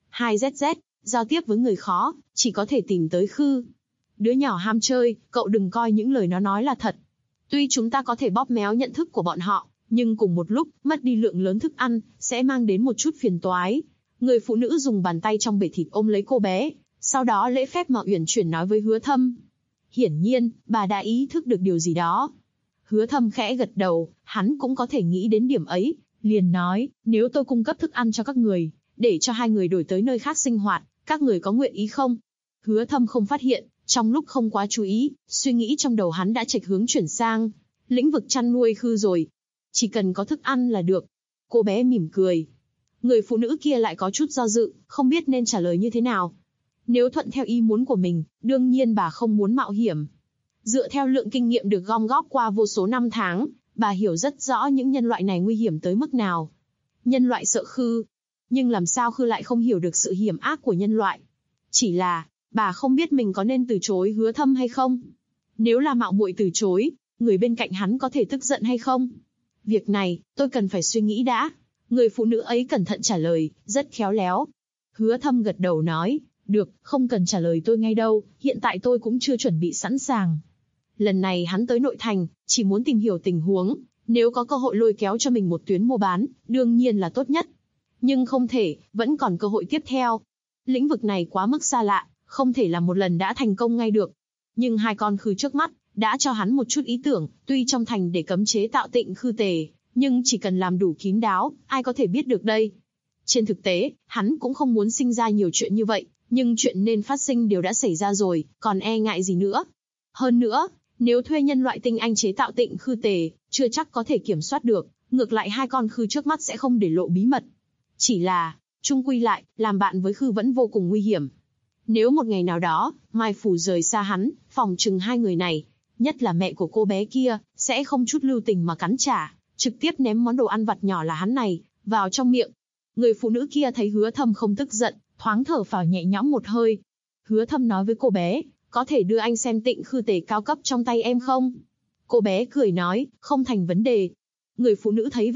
2ZZ, giao tiếp với người khó, chỉ có thể tìm tới khư. Đứa nhỏ ham chơi, cậu đừng coi những lời nó nói là thật. Tuy chúng ta có thể bóp méo nhận thức của bọn họ, nhưng cùng một lúc, mất đi lượng lớn thức ăn, sẽ mang đến một chút phiền toái. Người phụ nữ dùng bàn tay trong bể thịt ôm lấy cô bé, sau đó lễ phép mà uyển chuyển nói với Hứa Thâm. Hiển nhiên, bà đã ý thức được điều gì đó. Hứa Thâm khẽ gật đầu, hắn cũng có thể nghĩ đến điểm ấy, liền nói, nếu tôi cung cấp thức ăn cho các người, để cho hai người đổi tới nơi khác sinh hoạt, các người có nguyện ý không? Hứa Thâm không phát hiện, trong lúc không quá chú ý, suy nghĩ trong đầu hắn đã chệch hướng chuyển sang lĩnh vực chăn nuôi khư rồi. Chỉ cần có thức ăn là được. Cô bé mỉm cười. Người phụ nữ kia lại có chút do dự, không biết nên trả lời như thế nào. Nếu thuận theo ý muốn của mình, đương nhiên bà không muốn mạo hiểm. Dựa theo lượng kinh nghiệm được gom góp qua vô số năm tháng, bà hiểu rất rõ những nhân loại này nguy hiểm tới mức nào. Nhân loại sợ khư, nhưng làm sao khư lại không hiểu được sự hiểm ác của nhân loại. Chỉ là, bà không biết mình có nên từ chối Hứa Thâm hay không. Nếu là mạo muội từ chối, người bên cạnh hắn có thể tức giận hay không? Việc này, tôi cần phải suy nghĩ đã. Người phụ nữ ấy cẩn thận trả lời, rất khéo léo. Hứa Thâm gật đầu nói, được, không cần trả lời tôi ngay đâu, hiện tại tôi cũng chưa chuẩn bị sẵn sàng. Lần này hắn tới nội thành, chỉ muốn tìm hiểu tình huống, nếu có cơ hội lôi kéo cho mình một tuyến mua bán, đương nhiên là tốt nhất. Nhưng không thể, vẫn còn cơ hội tiếp theo. Lĩnh vực này quá mức xa lạ, không thể là một lần đã thành công ngay được. Nhưng hai con khư trước mắt, đã cho hắn một chút ý tưởng, tuy trong thành để cấm chế tạo tịnh khư tề, nhưng chỉ cần làm đủ kín đáo, ai có thể biết được đây. Trên thực tế, hắn cũng không muốn sinh ra nhiều chuyện như vậy, nhưng chuyện nên phát sinh đều đã xảy ra rồi, còn e ngại gì nữa. Hơn nữa, nếu thuê nhân loại tinh anh chế tạo tịnh khư tề, chưa chắc có thể kiểm soát được, ngược lại hai con khư trước mắt sẽ không để lộ bí mật. Chỉ là, chung quy lại, làm bạn với khư vẫn vô cùng nguy hiểm. Nếu một ngày nào đó, Mai Phủ rời xa hắn, phòng chừng hai người này, nhất là mẹ của cô bé kia, sẽ không chút lưu tình mà cắn trả, trực tiếp ném món đồ ăn vặt nhỏ là hắn này, vào trong miệng. Người phụ nữ kia thấy Hứa Thâm không tức giận, thoáng thở phào nhẹ nhõm một hơi. Hứa Thâm nói với cô bé, có thể đưa anh xem tịnh khư tề cao cấp trong tay em không? Cô bé cười nói, không thành vấn đề. Người phụ nữ thấy vậy,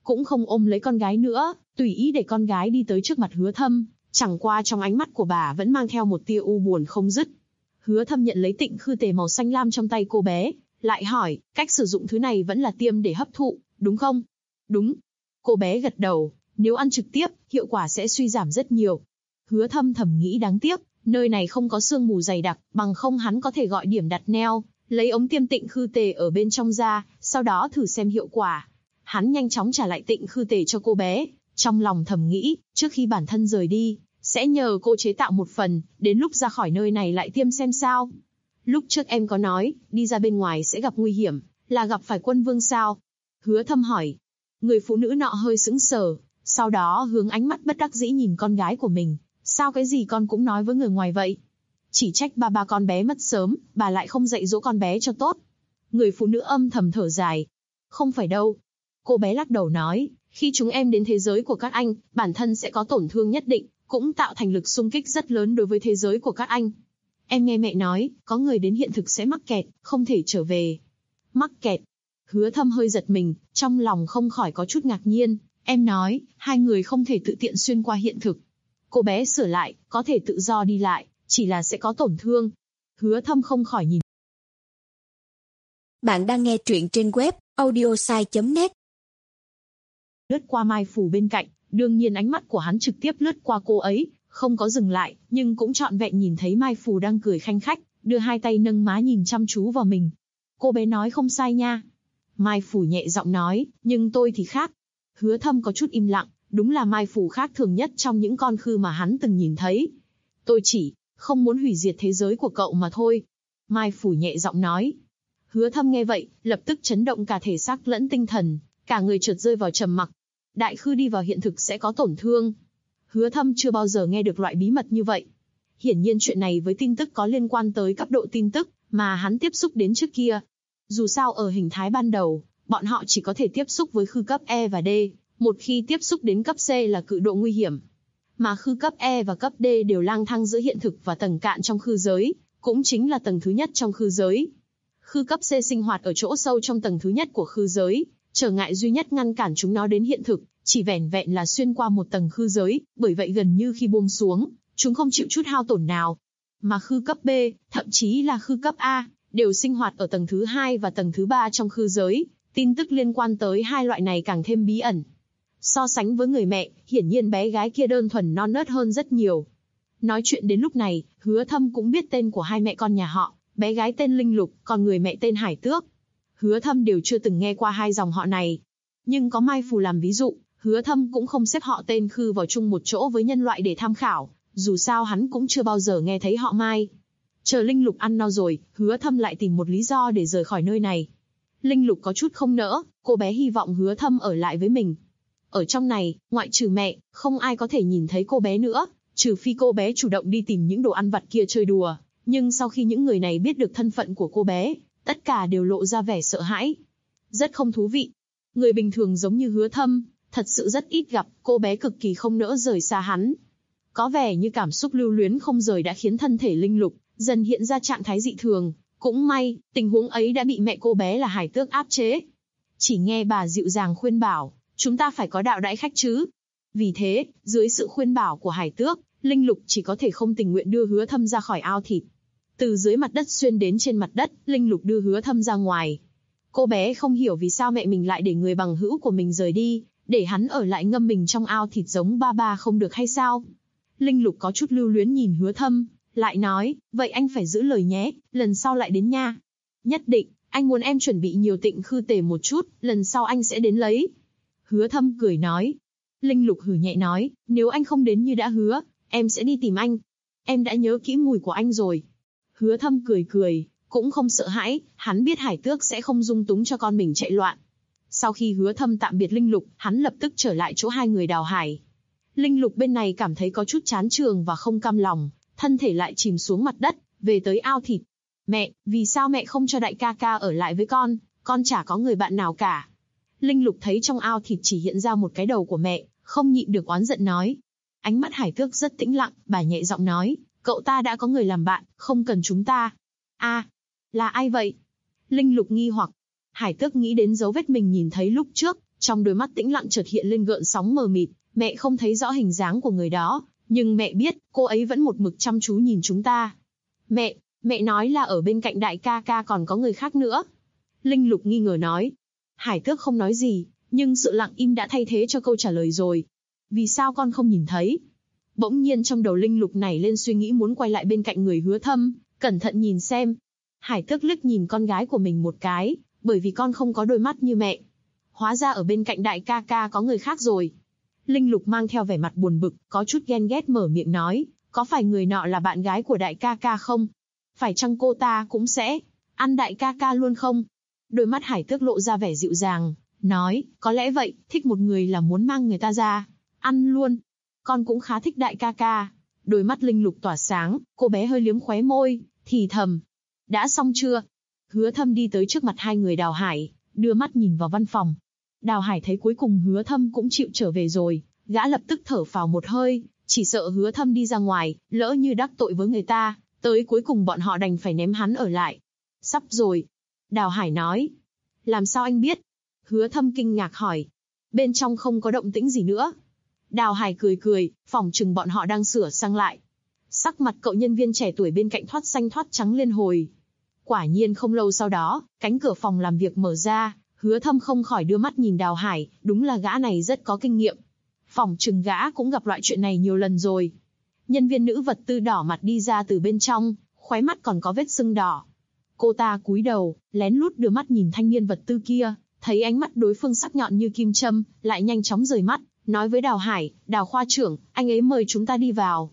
cũng không ôm lấy con gái nữa, tùy ý để con gái đi tới trước mặt Hứa Thâm, chẳng qua trong ánh mắt của bà vẫn mang theo một tia u buồn không dứt. Hứa Thâm nhận lấy tịnh khư tề màu xanh lam trong tay cô bé, lại hỏi, cách sử dụng thứ này vẫn là tiêm để hấp thụ, đúng không? Đúng. Cô bé gật đầu, nếu ăn trực tiếp, hiệu quả sẽ suy giảm rất nhiều. Hứa Thâm thầm nghĩ đáng tiếc, nơi này không có sương mù dày đặc, bằng không hắn có thể gọi điểm đặt neo, lấy ống tiêm tịnh khư tề ở bên trong ra, sau đó thử xem hiệu quả. Hắn nhanh chóng trả lại tịnh khư tề cho cô bé, trong lòng thầm nghĩ, trước khi bản thân rời đi, sẽ nhờ cô chế tạo một phần, đến lúc ra khỏi nơi này lại tiêm xem sao. Lúc trước em có nói, đi ra bên ngoài sẽ gặp nguy hiểm, là gặp phải quân vương sao? Hứa Thâm hỏi. Người phụ nữ nọ hơi sững sờ, sau đó hướng ánh mắt bất đắc dĩ nhìn con gái của mình. Sao cái gì con cũng nói với người ngoài vậy? Chỉ trách ba con bé mất sớm, bà lại không dạy dỗ con bé cho tốt. Người phụ nữ âm thầm thở dài. Không phải đâu. Cô bé lắc đầu nói, khi chúng em đến thế giới của các anh, bản thân sẽ có tổn thương nhất định, cũng tạo thành lực xung kích rất lớn đối với thế giới của các anh. Em nghe mẹ nói, có người đến hiện thực sẽ mắc kẹt, không thể trở về. Mắc kẹt. Hứa Thâm hơi giật mình, trong lòng không khỏi có chút ngạc nhiên. Em nói, hai người không thể tự tiện xuyên qua hiện thực. Cô bé sửa lại, có thể tự do đi lại, chỉ là sẽ có tổn thương. Hứa Thâm không khỏi nhìn. Bạn đang nghe truyện trên web audiosai.net. Lướt qua Mai Phù bên cạnh, đương nhiên ánh mắt của hắn trực tiếp lướt qua cô ấy, không có dừng lại, nhưng cũng trọn vẹn nhìn thấy Mai Phù đang cười khanh khách, đưa hai tay nâng má nhìn chăm chú vào mình. Cô bé nói không sai nha. Mai Phù nhẹ giọng nói, nhưng tôi thì khác. Hứa Thâm có chút im lặng, đúng là Mai Phù khác thường nhất trong những con khư mà hắn từng nhìn thấy. Tôi chỉ không muốn hủy diệt thế giới của cậu mà thôi. Mai Phù nhẹ giọng nói. Hứa Thâm nghe vậy, lập tức chấn động cả thể xác lẫn tinh thần, cả người chợt rơi vào trầm mặc. Đại khư đi vào hiện thực sẽ có tổn thương. Hứa Thâm chưa bao giờ nghe được loại bí mật như vậy. Hiển nhiên chuyện này với tin tức có liên quan tới cấp độ tin tức mà hắn tiếp xúc đến trước kia. Dù sao ở hình thái ban đầu, bọn họ chỉ có thể tiếp xúc với khư cấp E và D, một khi tiếp xúc đến cấp C là cự độ nguy hiểm. Mà khư cấp E và cấp D đều lang thang giữa hiện thực và tầng cạn trong khư giới, cũng chính là tầng thứ nhất trong khư giới. Khư cấp C sinh hoạt ở chỗ sâu trong tầng thứ nhất của khư giới, trở ngại duy nhất ngăn cản chúng nó đến hiện thực, chỉ vẻn vẹn là xuyên qua một tầng khư giới, bởi vậy gần như khi buông xuống, chúng không chịu chút hao tổn nào. Mà khư cấp B, thậm chí là khư cấp A, đều sinh hoạt ở tầng thứ 2 và tầng thứ 3 trong khư giới, tin tức liên quan tới hai loại này càng thêm bí ẩn. So sánh với người mẹ, hiển nhiên bé gái kia đơn thuần non nớt hơn rất nhiều. Nói chuyện đến lúc này, Hứa Thâm cũng biết tên của hai mẹ con nhà họ, bé gái tên Linh Lục, còn người mẹ tên Hải Tước. Hứa Thâm đều chưa từng nghe qua hai dòng họ này. Nhưng có Mai Phù làm ví dụ, Hứa Thâm cũng không xếp họ tên khư vào chung một chỗ với nhân loại để tham khảo, dù sao hắn cũng chưa bao giờ nghe thấy họ Mai. Chờ Linh Lục ăn no rồi, Hứa Thâm lại tìm một lý do để rời khỏi nơi này. Linh Lục có chút không nỡ, cô bé hy vọng Hứa Thâm ở lại với mình. Ở trong này, ngoại trừ mẹ, không ai có thể nhìn thấy cô bé nữa, trừ phi cô bé chủ động đi tìm những đồ ăn vặt kia chơi đùa. Nhưng sau khi những người này biết được thân phận của cô bé, tất cả đều lộ ra vẻ sợ hãi. Rất không thú vị. Người bình thường giống như Hứa Thâm, thật sự rất ít gặp, cô bé cực kỳ không nỡ rời xa hắn. Có vẻ như cảm xúc lưu luyến không rời đã khiến thân thể Linh Lục dần hiện ra trạng thái dị thường. Cũng may, tình huống ấy đã bị mẹ cô bé là Hải Tước áp chế. Chỉ nghe bà dịu dàng khuyên bảo, chúng ta phải có đạo đãi khách chứ. Vì thế, dưới sự khuyên bảo của Hải Tước, Linh Lục chỉ có thể không tình nguyện đưa Hứa Thâm ra khỏi ao thịt. Từ dưới mặt đất xuyên đến trên mặt đất, Linh Lục đưa Hứa Thâm ra ngoài. Cô bé không hiểu vì sao mẹ mình lại để người bằng hữu của mình rời đi, để hắn ở lại ngâm mình trong ao thịt giống ba không được hay sao? Linh Lục có chút lưu luyến nhìn Hứa Thâm, lại nói, vậy anh phải giữ lời nhé, lần sau lại đến nha. Nhất định, anh muốn em chuẩn bị nhiều tịnh khư tề một chút, lần sau anh sẽ đến lấy. Hứa Thâm cười nói. Linh Lục hừ nhẹ nói, nếu anh không đến như đã hứa, em sẽ đi tìm anh. Em đã nhớ kỹ mùi của anh rồi. Hứa Thâm cười cười, cũng không sợ hãi, hắn biết Hải Tước sẽ không dung túng cho con mình chạy loạn. Sau khi Hứa Thâm tạm biệt Linh Lục, hắn lập tức trở lại chỗ hai người đào hải. Linh Lục bên này cảm thấy có chút chán trường và không cam lòng, thân thể lại chìm xuống mặt đất, về tới ao thịt. Mẹ, vì sao mẹ không cho đại ca ca ở lại với con chả có người bạn nào cả. Linh Lục thấy trong ao thịt chỉ hiện ra một cái đầu của mẹ, không nhịn được oán giận nói. Ánh mắt Hải Tước rất tĩnh lặng, bà nhẹ giọng nói, cậu ta đã có người làm bạn, không cần chúng ta. Là ai vậy? Linh Lục nghi hoặc. Hải Tước nghĩ đến dấu vết mình nhìn thấy lúc trước, Trong đôi mắt tĩnh lặng chợt hiện lên gợn sóng mờ mịt, mẹ không thấy rõ hình dáng của người đó, nhưng mẹ biết, cô ấy vẫn một mực chăm chú nhìn chúng ta. Mẹ nói là ở bên cạnh đại ca ca còn có người khác nữa. Linh Lục nghi ngờ nói. Hải Tước không nói gì, nhưng sự lặng im đã thay thế cho câu trả lời rồi. Vì sao con không nhìn thấy? Bỗng nhiên trong đầu Linh Lục nảy lên suy nghĩ muốn quay lại bên cạnh người Hứa Thâm, cẩn thận nhìn xem. Hải Tước liếc nhìn con gái của mình một cái, bởi vì con không có đôi mắt như mẹ. Hóa ra ở bên cạnh đại ca ca có người khác rồi. Linh Lục mang theo vẻ mặt buồn bực, có chút ghen ghét mở miệng nói, có phải người nọ là bạn gái của đại ca ca không? Phải chăng cô ta cũng sẽ ăn đại ca ca luôn không? Đôi mắt Hải Tước lộ ra vẻ dịu dàng, nói, có lẽ vậy, thích một người là muốn mang người ta ra ăn luôn. Con cũng khá thích đại ca ca. Đôi mắt Linh Lục tỏa sáng, cô bé hơi liếm khóe môi, thì thầm. Đã xong chưa? Hứa Thâm đi tới trước mặt hai người Đào Hải, đưa mắt nhìn vào văn phòng. Đào Hải thấy cuối cùng Hứa Thâm cũng chịu trở về rồi, gã lập tức thở phào một hơi, chỉ sợ Hứa Thâm đi ra ngoài, lỡ như đắc tội với người ta, tới cuối cùng bọn họ đành phải ném hắn ở lại. Sắp rồi. Đào Hải nói. Làm sao anh biết? Hứa Thâm kinh ngạc hỏi. Bên trong không có động tĩnh gì nữa. Đào Hải cười cười, phỏng chừng bọn họ đang sửa sang lại. Sắc mặt cậu nhân viên trẻ tuổi bên cạnh thoát xanh thoát trắng liên hồi. Quả nhiên không lâu sau đó, cánh cửa phòng làm việc mở ra, Hứa Thâm không khỏi đưa mắt nhìn Đào Hải, đúng là gã này rất có kinh nghiệm. Phỏng chừng gã cũng gặp loại chuyện này nhiều lần rồi. Nhân viên nữ vật tư đỏ mặt đi ra từ bên trong, khóe mắt còn có vết sưng đỏ. Cô ta cúi đầu, lén lút đưa mắt nhìn thanh niên vật tư kia, thấy ánh mắt đối phương sắc nhọn như kim châm, lại nhanh chóng rời mắt, nói với Đào Hải, Đào khoa trưởng, anh ấy mời chúng ta đi vào.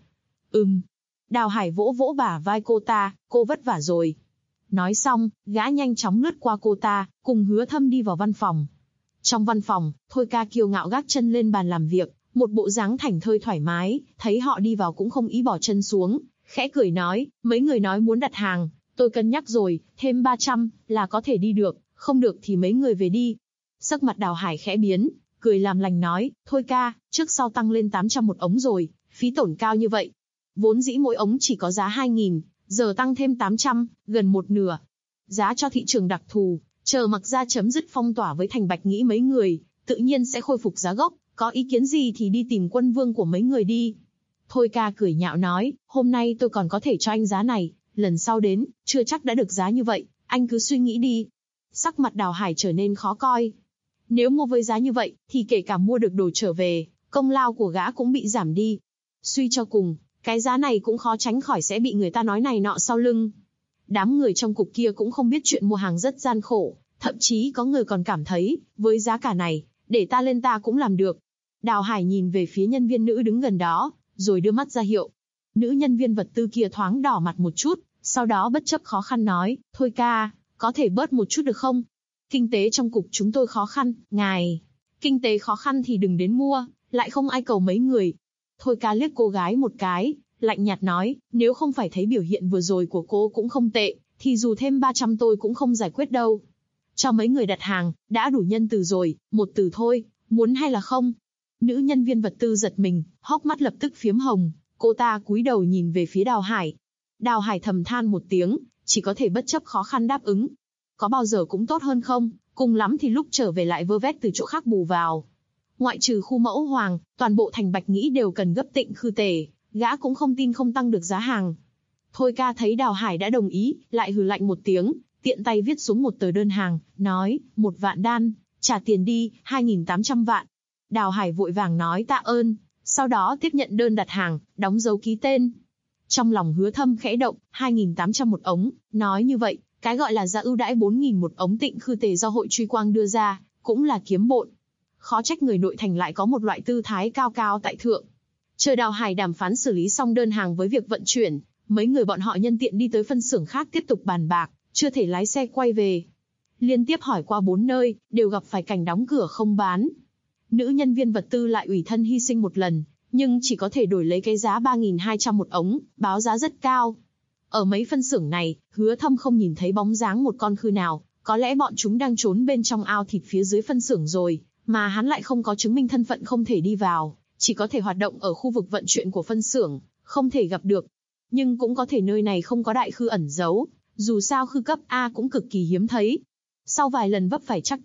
Đào Hải vỗ vỗ bả vai cô ta, cô vất vả rồi. Nói xong, gã nhanh chóng lướt qua cô ta, cùng Hứa Thâm đi vào văn phòng. Trong văn phòng, Thôi Ca kiêu ngạo gác chân lên bàn làm việc, một bộ dáng thảnh thơi thoải mái, thấy họ đi vào cũng không ý bỏ chân xuống, khẽ cười nói, mấy người nói muốn đặt hàng, tôi cân nhắc rồi, thêm 300 là có thể đi được, không được thì mấy người về đi. Sắc mặt Đào Hải khẽ biến, cười làm lành nói, Thôi Ca, trước sau tăng lên 800 một ống rồi, phí tổn cao như vậy. Vốn dĩ mỗi ống chỉ có giá 2.000, giờ tăng thêm 800, gần một nửa. Giá cho thị trường đặc thù, chờ Mặc Gia chấm dứt phong tỏa với Thành Bạch nghĩ mấy người, tự nhiên sẽ khôi phục giá gốc, có ý kiến gì thì đi tìm Quân Vương của mấy người đi. Thôi Ca cười nhạo nói, hôm nay tôi còn có thể cho anh giá này, lần sau đến, chưa chắc đã được giá như vậy, anh cứ suy nghĩ đi. Sắc mặt Đào Hải trở nên khó coi. Nếu mua với giá như vậy, thì kể cả mua được đồ trở về, công lao của gã cũng bị giảm đi. Suy cho cùng, cái giá này cũng khó tránh khỏi sẽ bị người ta nói này nọ sau lưng. Đám người trong cục kia cũng không biết chuyện mua hàng rất gian khổ, thậm chí có người còn cảm thấy, với giá cả này, để ta lên ta cũng làm được. Đào Hải nhìn về phía nhân viên nữ đứng gần đó, rồi đưa mắt ra hiệu. Nữ nhân viên vật tư kia thoáng đỏ mặt một chút, sau đó bất chấp khó khăn nói, Thôi Ca, có thể bớt một chút được không? Kinh tế trong cục chúng tôi khó khăn, ngài. Kinh tế khó khăn thì đừng đến mua, lại không ai cầu mấy người. Thôi Ca liếc cô gái một cái, lạnh nhạt nói, nếu không phải thấy biểu hiện vừa rồi của cô cũng không tệ, thì dù thêm 300 tôi cũng không giải quyết đâu. Cho mấy người đặt hàng, đã đủ nhân từ rồi, một từ thôi, muốn hay là không? Nữ nhân viên vật tư giật mình, hốc mắt lập tức phiếm hồng, cô ta cúi đầu nhìn về phía Đào Hải. Đào Hải thầm than một tiếng, chỉ có thể bất chấp khó khăn đáp ứng. Có bao giờ cũng tốt hơn không, cùng lắm thì lúc trở về lại vơ vét từ chỗ khác bù vào. Ngoại trừ khu mẫu hoàng, toàn bộ Thành Bạch nghĩ đều cần gấp tịnh khư tể, gã cũng không tin không tăng được giá hàng. Thôi Ca thấy Đào Hải đã đồng ý, lại hừ lạnh một tiếng, tiện tay viết xuống một tờ đơn hàng, nói, 1 vạn đan, trả tiền đi, 2.800 vạn. Đào Hải vội vàng nói tạ ơn, sau đó tiếp nhận đơn đặt hàng, đóng dấu ký tên. Trong lòng Hứa Thâm khẽ động, 2.800 một ống, nói như vậy, cái gọi là giá ưu đãi 4.000 một ống tịnh khư tề do hội truy quang đưa ra, cũng là kiếm bộn. Khó trách người nội thành lại có một loại tư thái cao cao tại thượng. Chờ Đào Hải đàm phán xử lý xong đơn hàng với việc vận chuyển, mấy người bọn họ nhân tiện đi tới phân xưởng khác tiếp tục bàn bạc, chưa thể lái xe quay về. Liên tiếp hỏi qua 4 nơi, đều gặp phải cảnh đóng cửa không bán. Nữ nhân viên vật tư lại ủy thân hy sinh một lần, nhưng chỉ có thể đổi lấy cái giá 3.200 một ống, báo giá rất cao. Ở mấy phân xưởng này, Hứa Thâm không nhìn thấy bóng dáng một con khư nào, có lẽ bọn chúng đang trốn bên trong ao thịt phía dưới phân xưởng rồi, mà hắn lại không có chứng minh thân phận không thể đi vào, chỉ có thể hoạt động ở khu vực vận chuyển của phân xưởng, không thể gặp được. Nhưng cũng có thể nơi này không có đại khư ẩn giấu, dù sao khư cấp A cũng cực kỳ hiếm thấy. Sau vài lần vấp phải trắc trở,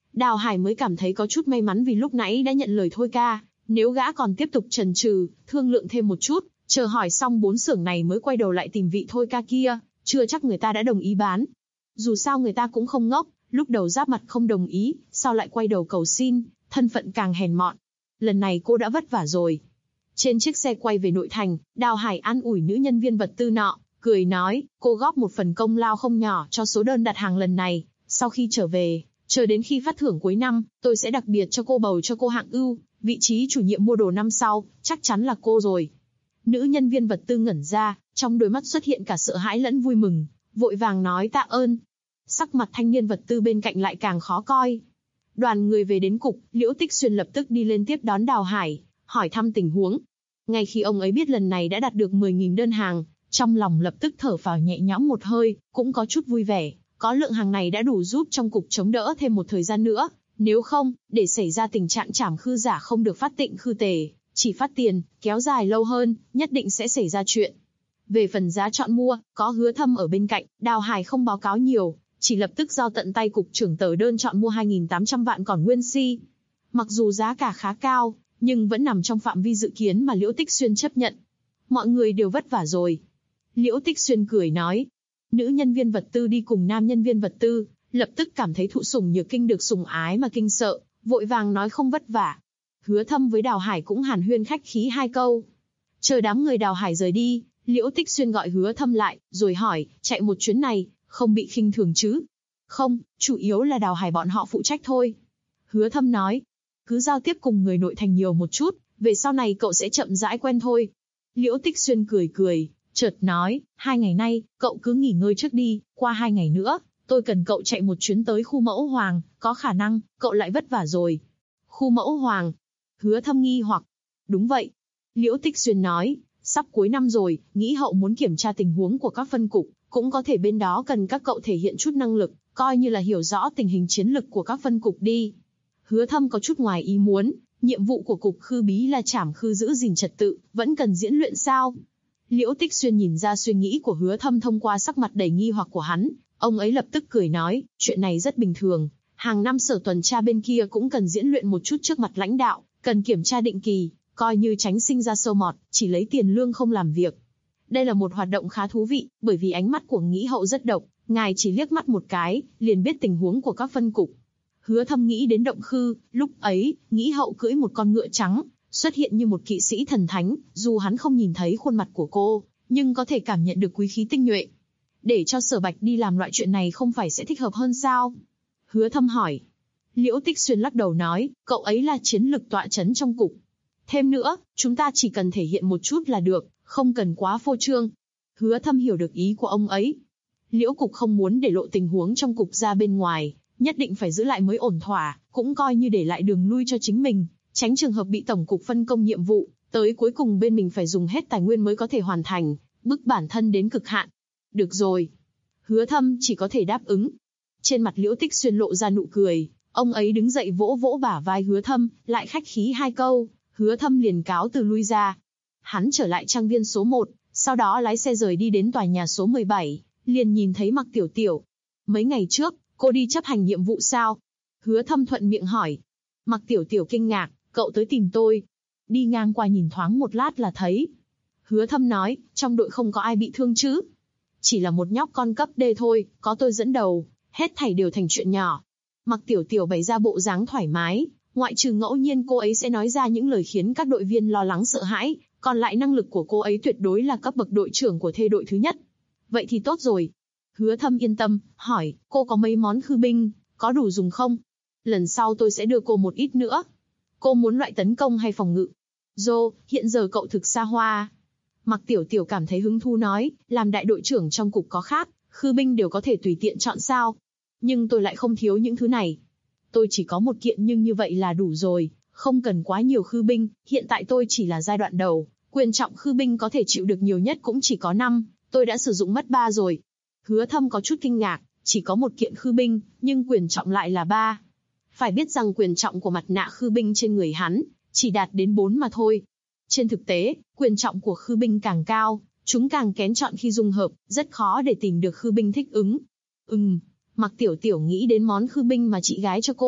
Đào Hải mới cảm thấy có chút may mắn vì lúc nãy đã nhận lời thôi ca, nếu gã còn tiếp tục chần chừ, thương lượng thêm một chút, chờ hỏi xong 4 xưởng này mới quay đầu lại tìm vị thôi ca kia, chưa chắc người ta đã đồng ý bán. Dù sao người ta cũng không ngốc, lúc đầu giáp mặt không đồng ý, sau lại quay đầu cầu xin, thân phận càng hèn mọn. Lần này cô đã vất vả rồi. Trên chiếc xe quay về nội thành, Đào Hải an ủi nữ nhân viên vật tư nọ, cười nói, cô góp một phần công lao không nhỏ cho số đơn đặt hàng lần này, sau khi trở về, chờ đến khi phát thưởng cuối năm, tôi sẽ đặc biệt cho cô bầu cho cô hạng ưu, vị trí chủ nhiệm mua đồ năm sau, chắc chắn là cô rồi. Nữ nhân viên vật tư ngẩn ra, trong đôi mắt xuất hiện cả sợ hãi lẫn vui mừng, vội vàng nói tạ ơn. Sắc mặt thanh niên vật tư bên cạnh lại càng khó coi. Đoàn người về đến cục, Liễu Tích Xuyên lập tức đi lên tiếp đón Đào Hải, hỏi thăm tình huống. Ngay khi ông ấy biết lần này đã đạt được 10.000 đơn hàng, trong lòng lập tức thở phào nhẹ nhõm một hơi, cũng có chút vui vẻ. Có lượng hàng này đã đủ giúp trong cục chống đỡ thêm một thời gian nữa. Nếu không, để xảy ra tình trạng trảm khư giả không được phát tịnh khư tề, chỉ phát tiền, kéo dài lâu hơn, nhất định sẽ xảy ra chuyện. Về phần giá chọn mua, có Hứa Thâm ở bên cạnh, Đào Hải không báo cáo nhiều, chỉ lập tức giao tận tay cục trưởng tờ đơn chọn mua 2.800 vạn còn nguyên si. Mặc dù giá cả khá cao, nhưng vẫn nằm trong phạm vi dự kiến mà Liễu Tích Xuyên chấp nhận. Mọi người đều vất vả rồi. Liễu Tích Xuyên cười nói. Nữ nhân viên vật tư đi cùng nam nhân viên vật tư, lập tức cảm thấy thụ sủng nhược kinh được sủng ái mà kinh sợ, vội vàng nói không vất vả. Hứa Thâm với Đào Hải cũng hàn huyên khách khí 2 câu. Chờ đám người Đào Hải rời đi, Liễu Tích Xuyên gọi Hứa Thâm lại, rồi hỏi, chạy một chuyến này, không bị khinh thường chứ? Không, chủ yếu là Đào Hải bọn họ phụ trách thôi. Hứa Thâm nói, cứ giao tiếp cùng người nội thành nhiều một chút, về sau này cậu sẽ chậm rãi quen thôi. Liễu Tích Xuyên cười, chợt nói, 2 ngày nay, cậu cứ nghỉ ngơi trước đi, qua 2 ngày nữa, tôi cần cậu chạy một chuyến tới khu Mẫu Hoàng, có khả năng, cậu lại vất vả rồi. Khu Mẫu Hoàng? Hứa Thâm nghi hoặc. Đúng vậy. Liễu Tích Xuyên nói, sắp cuối năm rồi, nghĩ hậu muốn kiểm tra tình huống của các phân cục, cũng có thể bên đó cần các cậu thể hiện chút năng lực, coi như là hiểu rõ tình hình chiến lực của các phân cục đi. Hứa Thâm có chút ngoài ý muốn, nhiệm vụ của cục khư bí là trảm khư giữ gìn trật tự, vẫn cần diễn luyện sao? Liễu Tích Xuyên nhìn ra suy nghĩ của Hứa Thâm thông qua sắc mặt đầy nghi hoặc của hắn, ông ấy lập tức cười nói, chuyện này rất bình thường, hàng năm sở tuần tra bên kia cũng cần diễn luyện một chút trước mặt lãnh đạo, cần kiểm tra định kỳ, coi như tránh sinh ra sâu mọt, chỉ lấy tiền lương không làm việc. Đây là một hoạt động khá thú vị, bởi vì ánh mắt của Nghĩ Hậu rất độc, ngài chỉ liếc mắt một cái, liền biết tình huống của các phân cục. Hứa Thâm nghĩ đến động khư, lúc ấy, Nghĩ Hậu cưỡi một con ngựa trắng, xuất hiện như một kỵ sĩ thần thánh, dù hắn không nhìn thấy khuôn mặt của cô, nhưng có thể cảm nhận được quý khí tinh nhuệ. Để cho Sở Bạch đi làm loại chuyện này không phải sẽ thích hợp hơn sao? Hứa Thâm hỏi. Liễu Tích Xuyên lắc đầu nói, cậu ấy là chiến lực tọa chấn trong cục. Thêm nữa, chúng ta chỉ cần thể hiện một chút là được, không cần quá phô trương. Hứa Thâm hiểu được ý của ông ấy. Liễu cục không muốn để lộ tình huống trong cục ra bên ngoài, nhất định phải giữ lại mới ổn thỏa, cũng coi như để lại đường lui cho chính mình, tránh trường hợp bị tổng cục phân công nhiệm vụ, tới cuối cùng bên mình phải dùng hết tài nguyên mới có thể hoàn thành, bức bản thân đến cực hạn. Được rồi. Hứa Thâm chỉ có thể đáp ứng. Trên mặt Liễu Tích Xuyên lộ ra nụ cười, ông ấy đứng dậy vỗ vỗ bả vai Hứa Thâm, lại khách khí 2 câu, Hứa Thâm liền cáo từ lui ra. Hắn trở lại trang viên số 1, sau đó lái xe rời đi đến tòa nhà số 17, liền nhìn thấy Mặc Tiểu Tiểu. Mấy ngày trước, cô đi chấp hành nhiệm vụ sao? Hứa Thâm thuận miệng hỏi. Mặc Tiểu Tiểu kinh ngạc, cậu tới tìm tôi. Đi ngang qua nhìn thoáng một lát là thấy. Hứa Thâm nói, trong đội không có ai bị thương chứ? Chỉ là một nhóc con cấp D thôi, có tôi dẫn đầu, hết thảy đều thành chuyện nhỏ. Mặc Tiểu Tiểu bày ra bộ dáng thoải mái, ngoại trừ ngẫu nhiên cô ấy sẽ nói ra những lời khiến các đội viên lo lắng sợ hãi, còn lại năng lực của cô ấy tuyệt đối là cấp bậc đội trưởng của thê đội thứ nhất. Vậy thì tốt rồi. Hứa Thâm yên tâm, hỏi, cô có mấy món khư binh, có đủ dùng không? Lần sau tôi sẽ đưa cô một ít nữa. Cô muốn loại tấn công hay phòng ngự? Dô, hiện giờ cậu thực xa hoa. Mặc Tiểu Tiểu cảm thấy hứng thú nói, làm đại đội trưởng trong cục có khác, khư binh đều có thể tùy tiện chọn sao. Nhưng tôi lại không thiếu những thứ này. Tôi chỉ có một kiện nhưng như vậy là đủ rồi, không cần quá nhiều khư binh, hiện tại tôi chỉ là giai đoạn đầu, quyền trọng khư binh có thể chịu được nhiều nhất cũng chỉ có 5, tôi đã sử dụng mất 3 rồi. Hứa Thâm có chút kinh ngạc, chỉ có một kiện khư binh, nhưng quyền trọng lại là 3. Phải biết rằng quyền trọng của mặt nạ khư binh trên người hắn, chỉ đạt đến 4 mà thôi. Trên thực tế, quyền trọng của khư binh càng cao, chúng càng kén chọn khi dung hợp, rất khó để tìm được khư binh thích ứng. Mặc Tiểu Tiểu nghĩ đến món khư binh mà chị gái cho cô,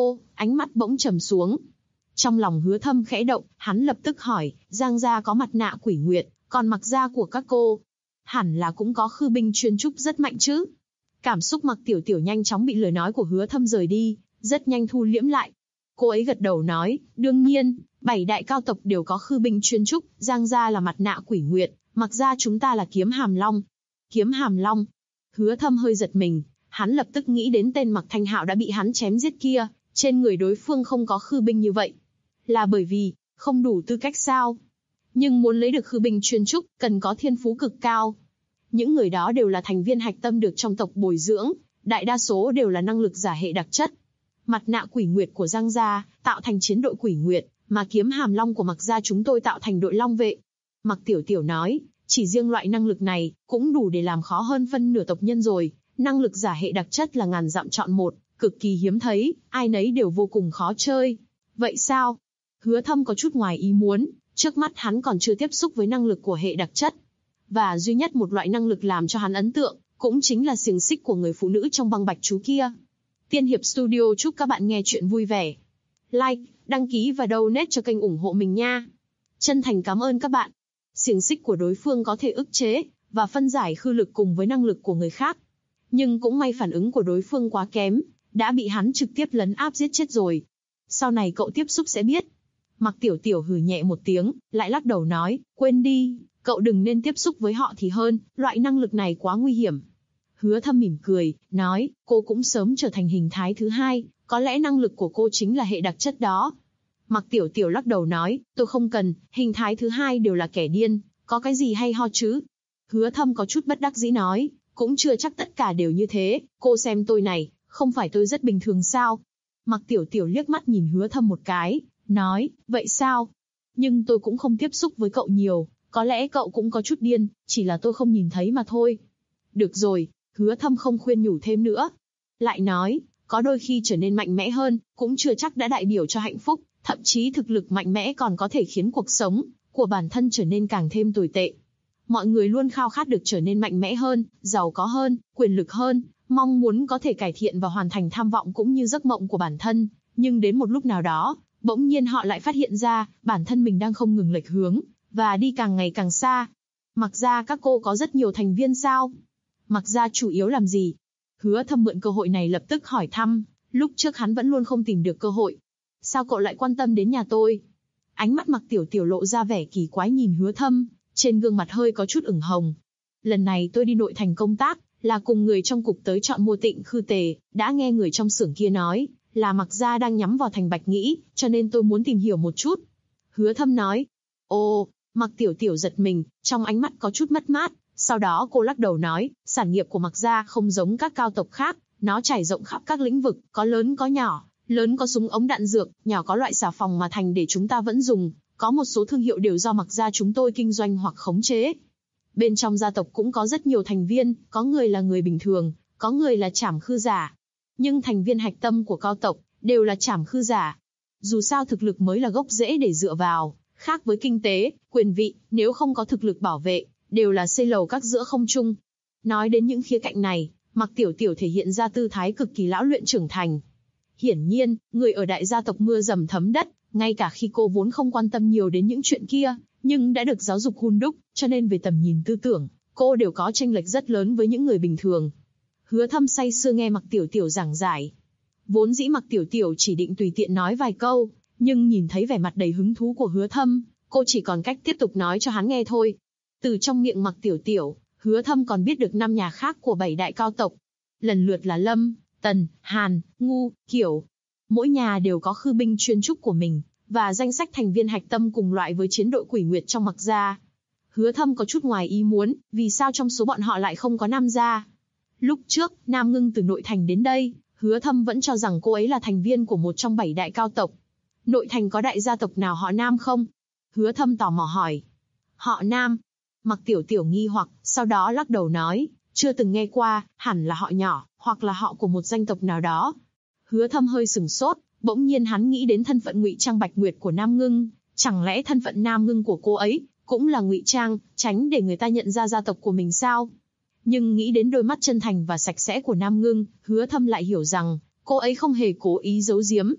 ánh mắt bỗng trầm xuống. Trong lòng Hứa Thâm khẽ động, hắn lập tức hỏi, Giang gia có mặt nạ quỷ nguyệt, còn Mặc gia của các cô, hẳn là cũng có khư binh chuyên trúc rất mạnh chứ? Cảm xúc Mặc Tiểu Tiểu nhanh chóng bị lời nói của Hứa Thâm rời đi, rất nhanh thu liễm lại. Cô ấy gật đầu nói, đương nhiên, 7 đại cao tộc đều có khư binh chuyên trúc, Giang gia là mặt nạ quỷ nguyệt, Mặc gia chúng ta là kiếm hàm long. Kiếm hàm long? Hứa Thâm hơi giật mình, hắn lập tức nghĩ đến tên Mặc Thanh Hạo đã bị hắn chém giết kia, trên người đối phương không có khư binh như vậy. Là bởi vì không đủ tư cách sao? Nhưng muốn lấy được khư binh chuyên trúc, cần có thiên phú cực cao. Những người đó đều là thành viên hạch tâm được trong tộc bồi dưỡng, đại đa số đều là năng lực giả hệ đặc chất. Mặt nạ quỷ nguyệt của Giang gia tạo thành chiến đội quỷ nguyệt, mà kiếm hàm long của Mặc gia chúng tôi tạo thành đội long vệ. Mặc Tiểu Tiểu nói, chỉ riêng loại năng lực này cũng đủ để làm khó hơn phân nửa tộc nhân rồi. Năng lực giả hệ đặc chất là ngàn dặm chọn một, cực kỳ hiếm thấy, ai nấy đều vô cùng khó chơi. Vậy sao? Hứa Thâm có chút ngoài ý muốn, trước mắt hắn còn chưa tiếp xúc với năng lực của hệ đặc chất. Và duy nhất một loại năng lực làm cho hắn ấn tượng, cũng chính là xiềng xích của người phụ nữ trong băng bạch chú kia. Tiên Hiệp Studio chúc các bạn nghe chuyện vui vẻ. Like, đăng ký và donate cho kênh ủng hộ mình nha. Chân thành cảm ơn các bạn. Xiềng xích của đối phương có thể ức chế và phân giải khư lực cùng với năng lực của người khác. Nhưng cũng may phản ứng của đối phương quá kém, đã bị hắn trực tiếp lấn áp giết chết rồi. Sau này cậu tiếp xúc sẽ biết. Mặc Tiểu Tiểu hừ nhẹ một tiếng, lại lắc đầu nói, quên đi, cậu đừng nên tiếp xúc với họ thì hơn, loại năng lực này quá nguy hiểm. Hứa Thâm mỉm cười, nói, cô cũng sớm trở thành hình thái thứ hai, có lẽ năng lực của cô chính là hệ đặc chất đó. Mặc Tiểu Tiểu lắc đầu nói, tôi không cần, hình thái thứ hai đều là kẻ điên, có cái gì hay ho chứ? Hứa Thâm có chút bất đắc dĩ nói, cũng chưa chắc tất cả đều như thế, cô xem tôi này, không phải tôi rất bình thường sao? Mặc Tiểu Tiểu liếc mắt nhìn Hứa Thâm một cái, nói, vậy sao? Nhưng tôi cũng không tiếp xúc với cậu nhiều, có lẽ cậu cũng có chút điên, chỉ là tôi không nhìn thấy mà thôi. Được rồi, Hứa Thâm không khuyên nhủ thêm nữa. Lại nói, có đôi khi trở nên mạnh mẽ hơn, cũng chưa chắc đã đại biểu cho hạnh phúc, thậm chí thực lực mạnh mẽ còn có thể khiến cuộc sống của bản thân trở nên càng thêm tồi tệ. Mọi người luôn khao khát được trở nên mạnh mẽ hơn, giàu có hơn, quyền lực hơn, mong muốn có thể cải thiện và hoàn thành tham vọng cũng như giấc mộng của bản thân, nhưng đến một lúc nào đó, bỗng nhiên họ lại phát hiện ra, bản thân mình đang không ngừng lệch hướng, và đi càng ngày càng xa. Mặc gia các cô có rất nhiều thành viên sao? Mặc gia chủ yếu làm gì? Hứa Thâm mượn cơ hội này lập tức hỏi thăm, lúc trước hắn vẫn luôn không tìm được cơ hội. Sao cậu lại quan tâm đến nhà tôi? Ánh mắt Mặc Tiểu Tiểu lộ ra vẻ kỳ quái nhìn Hứa Thâm, trên gương mặt hơi có chút ửng hồng. Lần này tôi đi nội thành công tác, là cùng người trong cục tới chọn mua tịnh khư tề, đã nghe người trong xưởng kia nói, là Mặc gia đang nhắm vào thành Bạch Nghĩ, cho nên tôi muốn tìm hiểu một chút. Hứa Thâm nói. Ồ, Mặc Tiểu Tiểu giật mình, trong ánh mắt có chút mất mát, sau đó cô lắc đầu nói, sản nghiệp của Mặc gia không giống các cao tộc khác, nó trải rộng khắp các lĩnh vực, có lớn có nhỏ, lớn có súng ống đạn dược, nhỏ có loại xà phòng mà thành để chúng ta vẫn dùng, có một số thương hiệu đều do Mặc gia chúng tôi kinh doanh hoặc khống chế. Bên trong gia tộc cũng có rất nhiều thành viên, có người là người bình thường, có người là trảm khư giả. Nhưng thành viên hạch tâm của cao tộc đều là trảm khư giả. Dù sao thực lực mới là gốc rễ để dựa vào, khác với kinh tế, quyền vị, nếu không có thực lực bảo vệ, đều là xây lầu các giữa không trung. Nói đến những khía cạnh này, Mặc Tiểu Tiểu thể hiện ra tư thái cực kỳ lão luyện trưởng thành. Hiển nhiên, người ở đại gia tộc mưa dầm thấm đất, ngay cả khi cô vốn không quan tâm nhiều đến những chuyện kia, nhưng đã được giáo dục hun đúc, cho nên về tầm nhìn tư tưởng, cô đều có chênh lệch rất lớn với những người bình thường. Hứa Thâm say sưa nghe Mặc Tiểu Tiểu giảng giải. Vốn dĩ Mặc Tiểu Tiểu chỉ định tùy tiện nói vài câu, nhưng nhìn thấy vẻ mặt đầy hứng thú của Hứa Thâm, cô chỉ còn cách tiếp tục nói cho hắn nghe thôi. Từ trong miệng Mặc Tiểu Tiểu, Hứa Thâm còn biết được 5 nhà khác của 7 đại cao tộc. Lần lượt là Lâm, Tần, Hàn, Ngu, Kiểu. Mỗi nhà đều có khư binh chuyên trúc của mình, và danh sách thành viên hạch tâm cùng loại với chiến đội quỷ nguyệt trong Mặc gia. Hứa Thâm có chút ngoài ý muốn, vì sao trong số bọn họ lại không có Nam gia? Lúc trước, Nam Ngưng từ nội thành đến đây, Hứa Thâm vẫn cho rằng cô ấy là thành viên của một trong 7 đại cao tộc. Nội thành có đại gia tộc nào họ Nam không? Hứa Thâm tò mò hỏi. Họ Nam? Mặc Tiểu Tiểu nghi hoặc, sau đó lắc đầu nói, chưa từng nghe qua, hẳn là họ nhỏ, hoặc là họ của một danh tộc nào đó. Hứa Thâm hơi sừng sốt, bỗng nhiên hắn nghĩ đến thân phận ngụy trang Bạch Nguyệt của Nam Ngưng, chẳng lẽ thân phận Nam Ngưng của cô ấy cũng là ngụy trang, tránh để người ta nhận ra gia tộc của mình sao? Nhưng nghĩ đến đôi mắt chân thành và sạch sẽ của Nam Ngưng, Hứa Thâm lại hiểu rằng cô ấy không hề cố ý giấu giếm.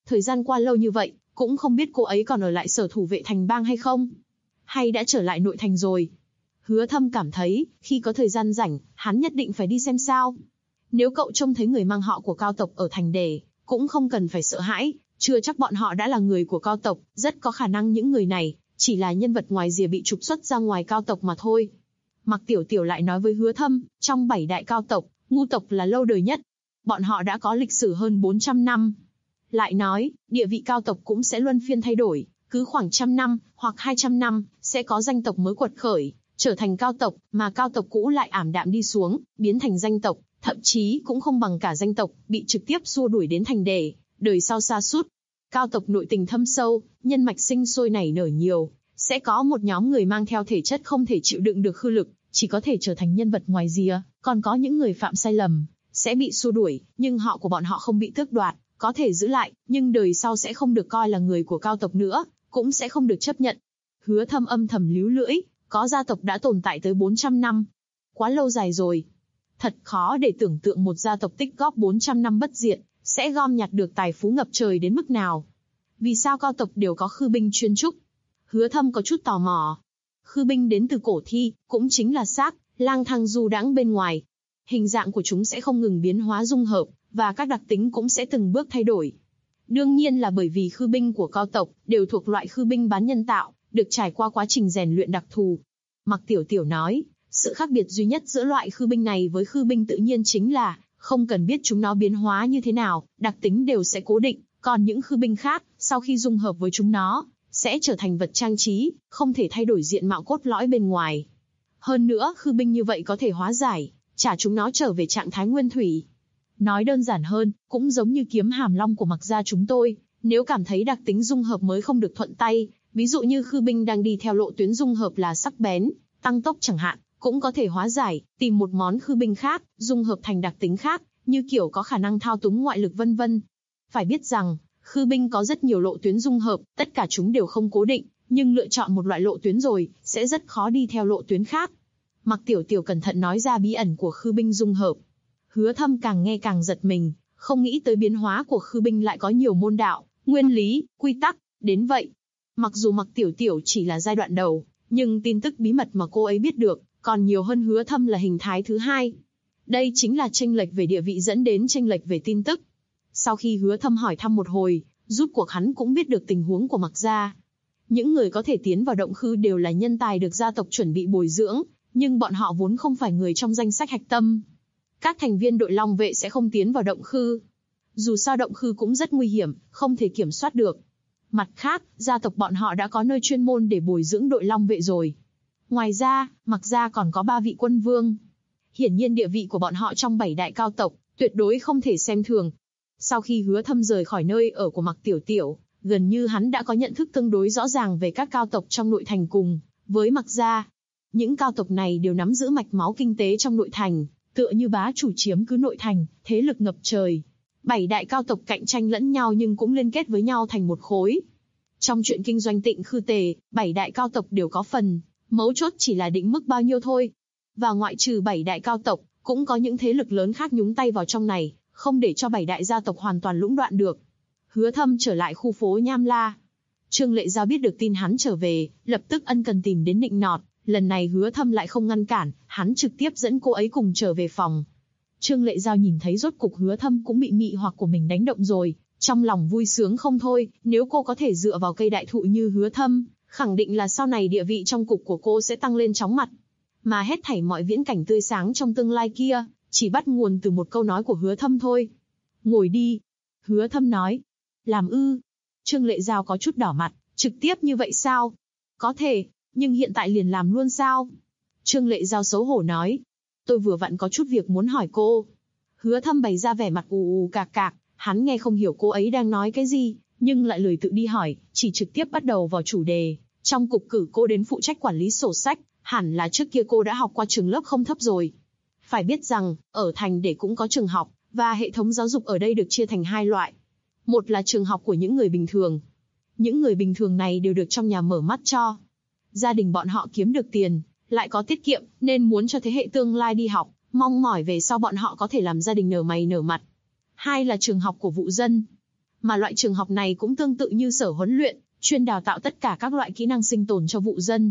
Thời gian qua lâu như vậy, cũng không biết cô ấy còn ở lại Sở Thủ vệ thành bang hay không? Hay đã trở lại nội thành rồi? Hứa Thâm cảm thấy, khi có thời gian rảnh, hắn nhất định phải đi xem sao. Nếu cậu trông thấy người mang họ của Cao tộc ở thành đề, cũng không cần phải sợ hãi, chưa chắc bọn họ đã là người của Cao tộc, rất có khả năng những người này chỉ là nhân vật ngoài rìa bị trục xuất ra ngoài Cao tộc mà thôi. Mạc Tiểu Tiểu lại nói với Hứa Thâm, trong 7 đại Cao tộc, Ngu tộc là lâu đời nhất. Bọn họ đã có lịch sử hơn 400 năm. Lại nói, địa vị Cao tộc cũng sẽ luân phiên thay đổi, cứ khoảng 100 năm, hoặc 200 năm, sẽ có danh tộc mới quật khởi, trở thành Cao tộc, mà Cao tộc cũ lại ảm đạm đi xuống, biến thành danh tộc, thậm chí cũng không bằng cả danh tộc, bị trực tiếp xua đuổi đến thành đề, đời sau sa sút. Cao tộc nội tình thâm sâu, nhân mạch sinh sôi nảy nở nhiều, sẽ có một nhóm người mang theo thể chất không thể chịu đựng được hư lực, chỉ có thể trở thành nhân vật ngoài rìa, còn có những người phạm sai lầm, sẽ bị xua đuổi, nhưng họ của bọn họ không bị tước đoạt, có thể giữ lại, nhưng đời sau sẽ không được coi là người của Cao tộc nữa, cũng sẽ không được chấp nhận. Hứa Thâm âm thầm líu lưỡi, có gia tộc đã tồn tại tới 400 năm. Quá lâu dài rồi. Thật khó để tưởng tượng một gia tộc tích góp 400 năm bất diệt, sẽ gom nhặt được tài phú ngập trời đến mức nào. Vì sao Cao tộc đều có khư binh chuyên trúc? Hứa Thâm có chút tò mò. Khư binh đến từ cổ thi, cũng chính là xác, lang thang du đãng bên ngoài. Hình dạng của chúng sẽ không ngừng biến hóa dung hợp, và các đặc tính cũng sẽ từng bước thay đổi. Đương nhiên là bởi vì khư binh của Cao tộc đều thuộc loại khư binh bán nhân tạo, được trải qua quá trình rèn luyện đặc thù. Mạc Tiểu Tiểu nói, sự khác biệt duy nhất giữa loại khư binh này với khư binh tự nhiên chính là, không cần biết chúng nó biến hóa như thế nào, đặc tính đều sẽ cố định, còn những khư binh khác, sau khi dung hợp với chúng nó, sẽ trở thành vật trang trí, không thể thay đổi diện mạo cốt lõi bên ngoài. Hơn nữa, khư binh như vậy có thể hóa giải, trả chúng nó trở về trạng thái nguyên thủy. Nói đơn giản hơn, cũng giống như kiếm hàm long của Mạc gia chúng tôi, nếu cảm thấy đặc tính dung hợp mới không được thuận tay, ví dụ như khư binh đang đi theo lộ tuyến dung hợp là sắc bén, tăng tốc chẳng hạn, cũng có thể hóa giải, tìm một món khư binh khác, dung hợp thành đặc tính khác, như kiểu có khả năng thao túng ngoại lực vân vân. Phải biết rằng, khư binh có rất nhiều lộ tuyến dung hợp, tất cả chúng đều không cố định, nhưng lựa chọn một loại lộ tuyến rồi, sẽ rất khó đi theo lộ tuyến khác. Mạc Tiểu Tiểu cẩn thận nói ra bí ẩn của khư binh dung hợp. Hứa Thâm càng nghe càng giật mình, không nghĩ tới biến hóa của khư binh lại có nhiều môn đạo, nguyên lý, quy tắc, đến vậy. Mặc dù Mạc Tiểu Tiểu chỉ là giai đoạn đầu, nhưng tin tức bí mật mà cô ấy biết được, còn nhiều hơn Hứa Thâm là hình thái thứ hai. Đây chính là chênh lệch về địa vị dẫn đến chênh lệch về tin tức. Sau khi Hứa Thâm hỏi thăm một hồi, rút cuộc hắn cũng biết được tình huống của Mạc gia. Những người có thể tiến vào động khư đều là nhân tài được gia tộc chuẩn bị bồi dưỡng, nhưng bọn họ vốn không phải người trong danh sách hạch tâm. Các thành viên đội Long vệ sẽ không tiến vào động khư. Dù sao động khư cũng rất nguy hiểm, không thể kiểm soát được. Mặt khác, gia tộc bọn họ đã có nơi chuyên môn để bồi dưỡng đội Long vệ rồi. Ngoài ra, Mạc gia còn có 3 vị quân vương. Hiển nhiên địa vị của bọn họ trong 7 đại cao tộc, tuyệt đối không thể xem thường. Sau khi Hứa Thâm rời khỏi nơi ở của Mạc Tiểu Tiểu, gần như hắn đã có nhận thức tương đối rõ ràng về các cao tộc trong nội thành cùng với Mạc gia. Những cao tộc này đều nắm giữ mạch máu kinh tế trong nội thành, tựa như bá chủ chiếm cứ nội thành, thế lực ngập trời. 7 đại cao tộc cạnh tranh lẫn nhau nhưng cũng liên kết với nhau thành một khối. Trong chuyện kinh doanh Tịnh Khư Tề, 7 đại cao tộc đều có phần, mấu chốt chỉ là định mức bao nhiêu thôi. Và ngoại trừ 7 đại cao tộc, cũng có những thế lực lớn khác nhúng tay vào trong này, không để cho 7 đại gia tộc hoàn toàn lũng đoạn được. Hứa Thâm trở lại khu phố Nham La. Trương Lệ Giao biết được tin hắn trở về, lập tức ân cần tìm đến nịnh nọt. Lần này Hứa Thâm lại không ngăn cản, hắn trực tiếp dẫn cô ấy cùng trở về phòng. Trương Lệ Giao nhìn thấy rốt cục Hứa Thâm cũng bị mị hoặc của mình đánh động rồi, trong lòng vui sướng không thôi, nếu cô có thể dựa vào cây đại thụ như Hứa Thâm, khẳng định là sau này địa vị trong cục của cô sẽ tăng lên chóng mặt. Mà hết thảy mọi viễn cảnh tươi sáng trong tương lai kia, chỉ bắt nguồn từ một câu nói của Hứa Thâm thôi. Ngồi đi. Hứa Thâm nói. Làm ư. Trương Lệ Giao có chút đỏ mặt, trực tiếp như vậy sao? Có thể, nhưng hiện tại liền làm luôn sao? Trương Lệ Giao xấu hổ nói. Tôi vừa vặn có chút việc muốn hỏi cô. Hứa Thâm bày ra vẻ mặt ù cạc cạc, hắn nghe không hiểu cô ấy đang nói cái gì, nhưng lại lười tự đi hỏi, chỉ trực tiếp bắt đầu vào chủ đề. Trong cục cử cô đến phụ trách quản lý sổ sách, hẳn là trước kia cô đã học qua trường lớp không thấp rồi. Phải biết rằng, ở thành để cũng có trường học, và hệ thống giáo dục ở đây được chia thành 2 loại. Một là trường học của những người bình thường. Những người bình thường này đều được trong nhà mở mắt cho. Gia đình bọn họ kiếm được tiền, lại có tiết kiệm, nên muốn cho thế hệ tương lai đi học, mong mỏi về sau bọn họ có thể làm gia đình nở mày nở mặt. 2 là trường học của vụ dân. mà loại trường học này cũng tương tự như sở huấn luyện, chuyên đào tạo tất cả các loại kỹ năng sinh tồn cho vụ dân.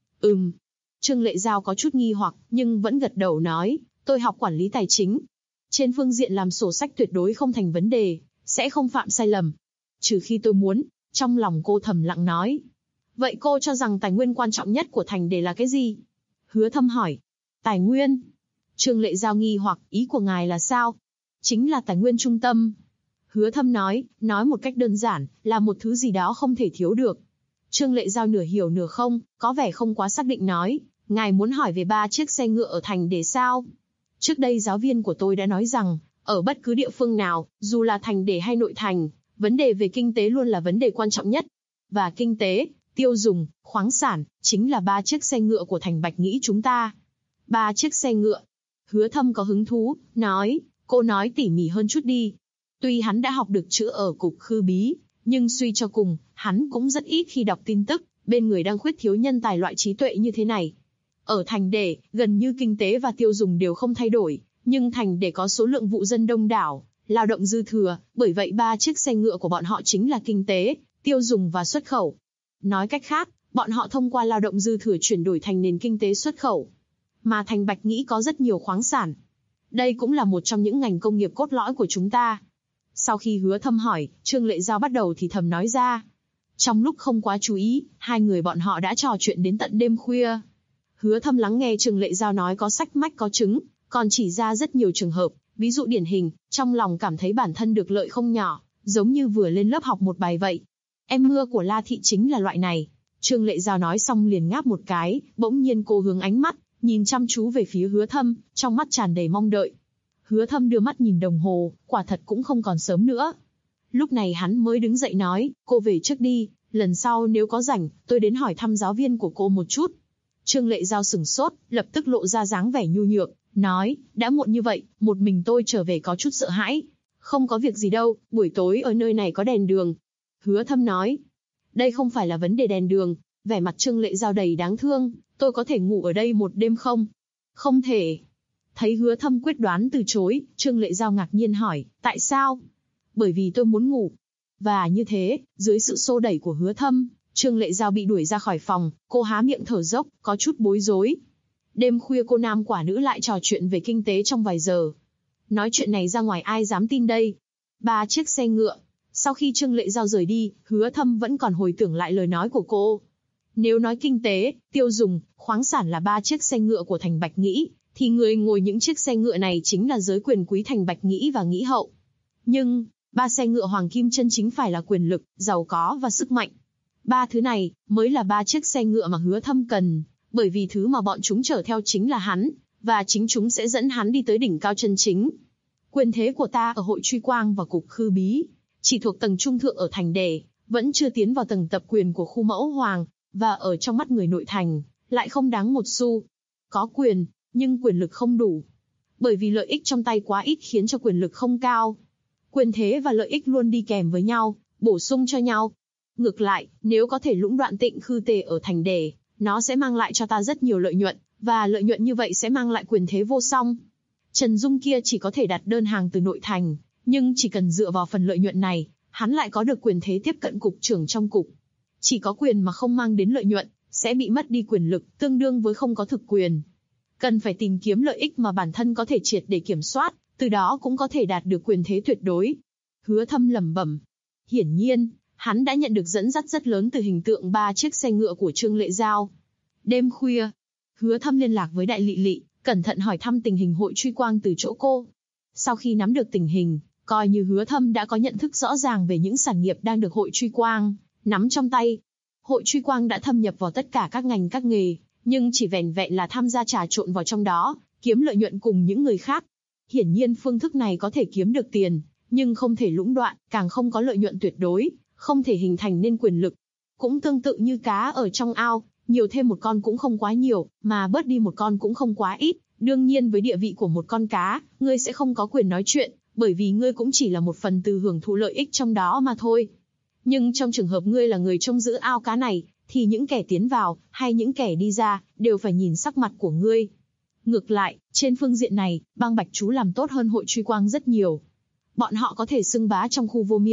Trương Lệ Giao có chút nghi hoặc, nhưng vẫn gật đầu nói, tôi học quản lý tài chính. Trên phương diện làm sổ sách tuyệt đối không thành vấn đề, sẽ không phạm sai lầm. Trừ khi tôi muốn, trong lòng cô thầm lặng nói. Vậy cô cho rằng tài nguyên quan trọng nhất của thành đề là cái gì? Hứa Thâm hỏi. Tài nguyên? Trương Lệ Giao nghi hoặc, ý của ngài là sao? Chính là tài nguyên trung tâm. Hứa Thâm nói một cách đơn giản, là một thứ gì đó không thể thiếu được. Trương Lệ Giao nửa hiểu nửa không, có vẻ không quá xác định nói, ngài muốn hỏi về 3 chiếc xe ngựa ở thành để sao? Trước đây giáo viên của tôi đã nói rằng, ở bất cứ địa phương nào, dù là thành để hay nội thành, vấn đề về kinh tế luôn là vấn đề quan trọng nhất. Và kinh tế, tiêu dùng, khoáng sản, chính là 3 chiếc xe ngựa của thành Bạch Nghĩ chúng ta. 3 chiếc xe ngựa. Hứa Thâm có hứng thú, nói, cô nói tỉ mỉ hơn chút đi. Tuy hắn đã học được chữ ở cục khư bí, nhưng suy cho cùng, hắn cũng rất ít khi đọc tin tức, bên người đang khuyết thiếu nhân tài loại trí tuệ như thế này. Ở thành để, gần như kinh tế và tiêu dùng đều không thay đổi, nhưng thành để có số lượng vụ dân đông đảo, lao động dư thừa, bởi vậy 3 chiếc xe ngựa của bọn họ chính là kinh tế, tiêu dùng và xuất khẩu. Nói cách khác, bọn họ thông qua lao động dư thừa chuyển đổi thành nền kinh tế xuất khẩu. Mà thành Bạch Nghĩ có rất nhiều khoáng sản. Đây cũng là một trong những ngành công nghiệp cốt lõi của chúng ta. Sau khi Hứa Thâm hỏi, Trương Lệ Giao bắt đầu thì thầm nói ra. Trong lúc không quá chú ý, hai người bọn họ đã trò chuyện đến tận đêm khuya. Hứa Thâm lắng nghe Trương Lệ Giao nói có sách mách có chứng, còn chỉ ra rất nhiều trường hợp, ví dụ điển hình, trong lòng cảm thấy bản thân được lợi không nhỏ, giống như vừa lên lớp học một bài vậy. Em mưa của La Thị chính là loại này. Trương Lệ Giao nói xong liền ngáp một cái, bỗng nhiên cô hướng ánh mắt, nhìn chăm chú về phía Hứa Thâm, trong mắt tràn đầy mong đợi. Hứa Thâm đưa mắt nhìn đồng hồ, quả thật cũng không còn sớm nữa. Lúc này hắn mới đứng dậy nói, cô về trước đi, lần sau nếu có rảnh, tôi đến hỏi thăm giáo viên của cô một chút. Trương Lệ Giao sửng sốt, lập tức lộ ra dáng vẻ nhu nhược, nói, đã muộn như vậy, một mình tôi trở về có chút sợ hãi. Không có việc gì đâu, buổi tối ở nơi này có đèn đường. Hứa Thâm nói, đây không phải là vấn đề đèn đường. Vẻ mặt Trương Lệ Giao đầy đáng thương, tôi có thể ngủ ở đây một đêm không? Không thể. Thấy Hứa Thâm quyết đoán từ chối, Trương Lệ Giao ngạc nhiên hỏi, tại sao? Bởi vì tôi muốn ngủ. Và như thế, dưới sự xô đẩy của Hứa Thâm, Trương Lệ Giao bị đuổi ra khỏi phòng, cô há miệng thở dốc, có chút bối rối. Đêm khuya cô nam quả nữ lại trò chuyện về kinh tế trong vài giờ. Nói chuyện này ra ngoài ai dám tin đây? 3 chiếc xe ngựa. Sau khi Trương Lệ Giao rời đi, Hứa Thâm vẫn còn hồi tưởng lại lời nói của cô. Nếu nói kinh tế, tiêu dùng, khoáng sản là 3 chiếc xe ngựa của thành Bạch Nghĩ, thì người ngồi những chiếc xe ngựa này chính là giới quyền quý thành Bạch Nghĩ và Nghĩ Hậu. Nhưng, 3 xe ngựa hoàng kim chân chính phải là quyền lực, giàu có và sức mạnh. 3 thứ này mới là 3 chiếc xe ngựa mà Hứa Thâm cần, bởi vì thứ mà bọn chúng chở theo chính là hắn, và chính chúng sẽ dẫn hắn đi tới đỉnh cao chân chính. Quyền thế của ta ở hội truy quang và cục khư bí, chỉ thuộc tầng trung thượng ở thành đề, vẫn chưa tiến vào tầng tập quyền của khu mẫu hoàng, và ở trong mắt người nội thành, lại không đáng một xu. Có quyền, nhưng quyền lực không đủ. Bởi vì lợi ích trong tay quá ít khiến cho quyền lực không cao. Quyền thế và lợi ích luôn đi kèm với nhau, bổ sung cho nhau. Ngược lại, nếu có thể lũng đoạn Tịnh Khư Tề ở thành đề, nó sẽ mang lại cho ta rất nhiều lợi nhuận, và lợi nhuận như vậy sẽ mang lại quyền thế vô song. Trần Dung kia chỉ có thể đặt đơn hàng từ nội thành, nhưng chỉ cần dựa vào phần lợi nhuận này, hắn lại có được quyền thế tiếp cận cục trưởng trong cục. Chỉ có quyền mà không mang đến lợi nhuận, sẽ bị mất đi quyền lực, tương đương với không có thực quyền. Cần phải tìm kiếm lợi ích mà bản thân có thể triệt để kiểm soát, từ đó cũng có thể đạt được quyền thế tuyệt đối. Hứa Thâm lẩm bẩm. Hiển nhiên, hắn đã nhận được dẫn dắt rất lớn từ hình tượng 3 chiếc xe ngựa của Trương Lệ Giao. Đêm khuya, Hứa Thâm liên lạc với Đại Lị Lị, cẩn thận hỏi thăm tình hình hội truy quang từ chỗ cô. Sau khi nắm được tình hình, coi như Hứa Thâm đã có nhận thức rõ ràng về những sản nghiệp đang được hội truy quang nắm trong tay. Hội truy quang đã thâm nhập vào tất cả các ngành các nghề, nhưng chỉ vẻn vẹn là tham gia trà trộn vào trong đó, kiếm lợi nhuận cùng những người khác. Hiển nhiên phương thức này có thể kiếm được tiền, nhưng không thể lũng đoạn, càng không có lợi nhuận tuyệt đối, không thể hình thành nên quyền lực. Cũng tương tự như cá ở trong ao, nhiều thêm một con cũng không quá nhiều, mà bớt đi một con cũng không quá ít. Đương nhiên với địa vị của một con cá, ngươi sẽ không có quyền nói chuyện, bởi vì ngươi cũng chỉ là một phần từ hưởng thụ lợi ích trong đó mà thôi. Nhưng trong trường hợp ngươi là người trông giữ ao cá này, thì những kẻ tiến vào, hay những kẻ đi ra, đều phải nhìn sắc mặt của ngươi. Ngược lại, trên phương diện này, bang Bạch Chú làm tốt hơn hội truy quang rất nhiều. Bọn họ có thể xưng bá trong khu vô miên,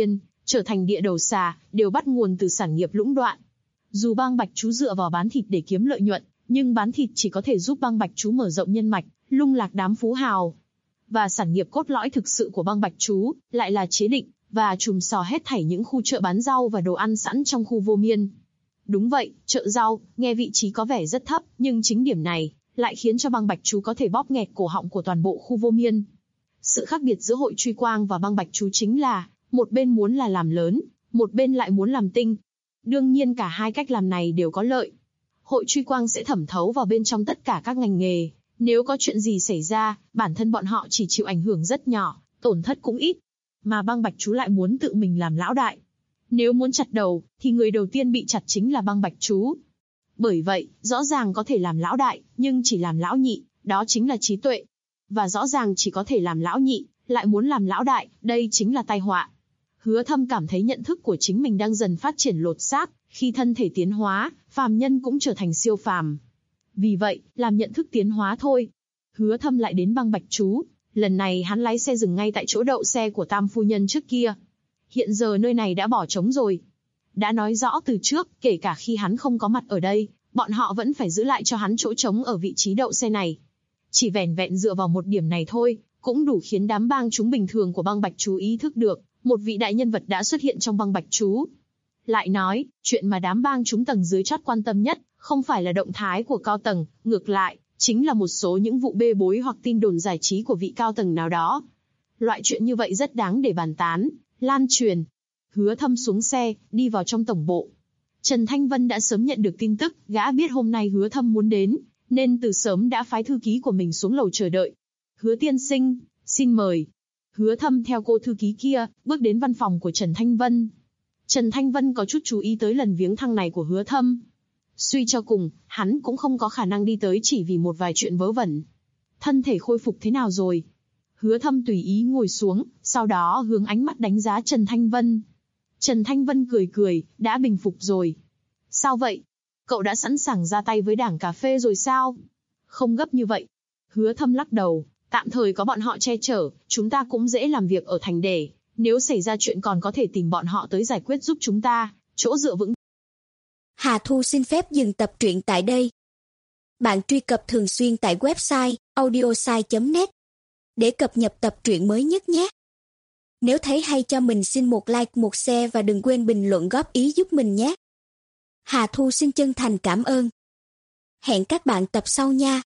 trở thành địa đầu xà, đều bắt nguồn từ sản nghiệp lũng đoạn. Dù băng bạch chú dựa vào bán thịt để kiếm lợi nhuận, nhưng bán thịt chỉ có thể giúp băng bạch chú mở rộng nhân mạch, lung lạc đám phú hào. Và sản nghiệp cốt lõi thực sự của băng bạch chú lại là chế định và chùm sò hết thảy những khu chợ bán rau và đồ ăn sẵn trong khu Vô Miên. Đúng vậy, chợ rau, nghe vị trí có vẻ rất thấp, nhưng chính điểm này lại khiến cho băng bạch chú có thể bóp nghẹt cổ họng của toàn bộ khu Vô Miên. Sự khác biệt giữa hội truy quang và băng bạch chú chính là, một bên muốn là làm lớn, một bên lại muốn làm tinh. Đương nhiên cả hai cách làm này đều có lợi. Hội truy quang sẽ thẩm thấu vào bên trong tất cả các ngành nghề. Nếu có chuyện gì xảy ra, bản thân bọn họ chỉ chịu ảnh hưởng rất nhỏ, tổn thất cũng ít. Mà băng bạch chú lại muốn tự mình làm lão đại. Nếu muốn chặt đầu, thì người đầu tiên bị chặt chính là băng bạch chú. Bởi vậy, rõ ràng có thể làm lão đại, nhưng chỉ làm lão nhị, đó chính là trí tuệ. Và rõ ràng chỉ có thể làm lão nhị, lại muốn làm lão đại, đây chính là tai họa. Hứa Thâm cảm thấy nhận thức của chính mình đang dần phát triển lột xác, khi thân thể tiến hóa, phàm nhân cũng trở thành siêu phàm. Vì vậy, làm nhận thức tiến hóa thôi. Hứa Thâm lại đến băng bạch chú, lần này hắn lái xe dừng ngay tại chỗ đậu xe của Tam phu nhân trước kia. Hiện giờ nơi này đã bỏ trống rồi. Đã nói rõ từ trước, kể cả khi hắn không có mặt ở đây, bọn họ vẫn phải giữ lại cho hắn chỗ trống ở vị trí đậu xe này. Chỉ vẻn vẹn dựa vào một điểm này thôi, cũng đủ khiến đám bang chúng bình thường của băng bạch chú ý thức được, một vị đại nhân vật đã xuất hiện trong băng bạch chú. Lại nói, chuyện mà đám bang chúng tầng dưới chót quan tâm nhất, không phải là động thái của cao tầng, ngược lại, chính là một số những vụ bê bối hoặc tin đồn giải trí của vị cao tầng nào đó. Loại chuyện như vậy rất đáng để bàn tán, lan truyền. Hứa Thâm xuống xe, đi vào trong tổng bộ. Trần Thanh Vân đã sớm nhận được tin tức, gã biết hôm nay Hứa Thâm muốn đến, nên từ sớm đã phái thư ký của mình xuống lầu chờ đợi. Hứa tiên sinh, xin mời. Hứa Thâm theo cô thư ký kia, bước đến văn phòng của Trần Thanh Vân. Trần Thanh Vân có chút chú ý tới lần viếng thăm này của Hứa Thâm. Suy cho cùng, hắn cũng không có khả năng đi tới chỉ vì một vài chuyện vớ vẩn. Thân thể khôi phục thế nào rồi? Hứa Thâm tùy ý ngồi xuống, sau đó hướng ánh mắt đánh giá Trần Thanh Vân. Trần Thanh Vân cười cười, đã bình phục rồi. Sao vậy? Cậu đã sẵn sàng ra tay với đảng cà phê rồi sao? Không gấp như vậy. Hứa Thâm lắc đầu, tạm thời có bọn họ che chở, chúng ta cũng dễ làm việc ở thành đề. Nếu xảy ra chuyện còn có thể tìm bọn họ tới giải quyết giúp chúng ta, chỗ dựa vững. Hà Thu xin phép dừng tập truyện tại đây. Bạn truy cập thường xuyên tại website audiosai.net để cập nhật tập truyện mới nhất nhé. Nếu thấy hay cho mình xin một like, một share và đừng quên bình luận góp ý giúp mình nhé. Hà Thu xin chân thành cảm ơn. Hẹn các bạn tập sau nha.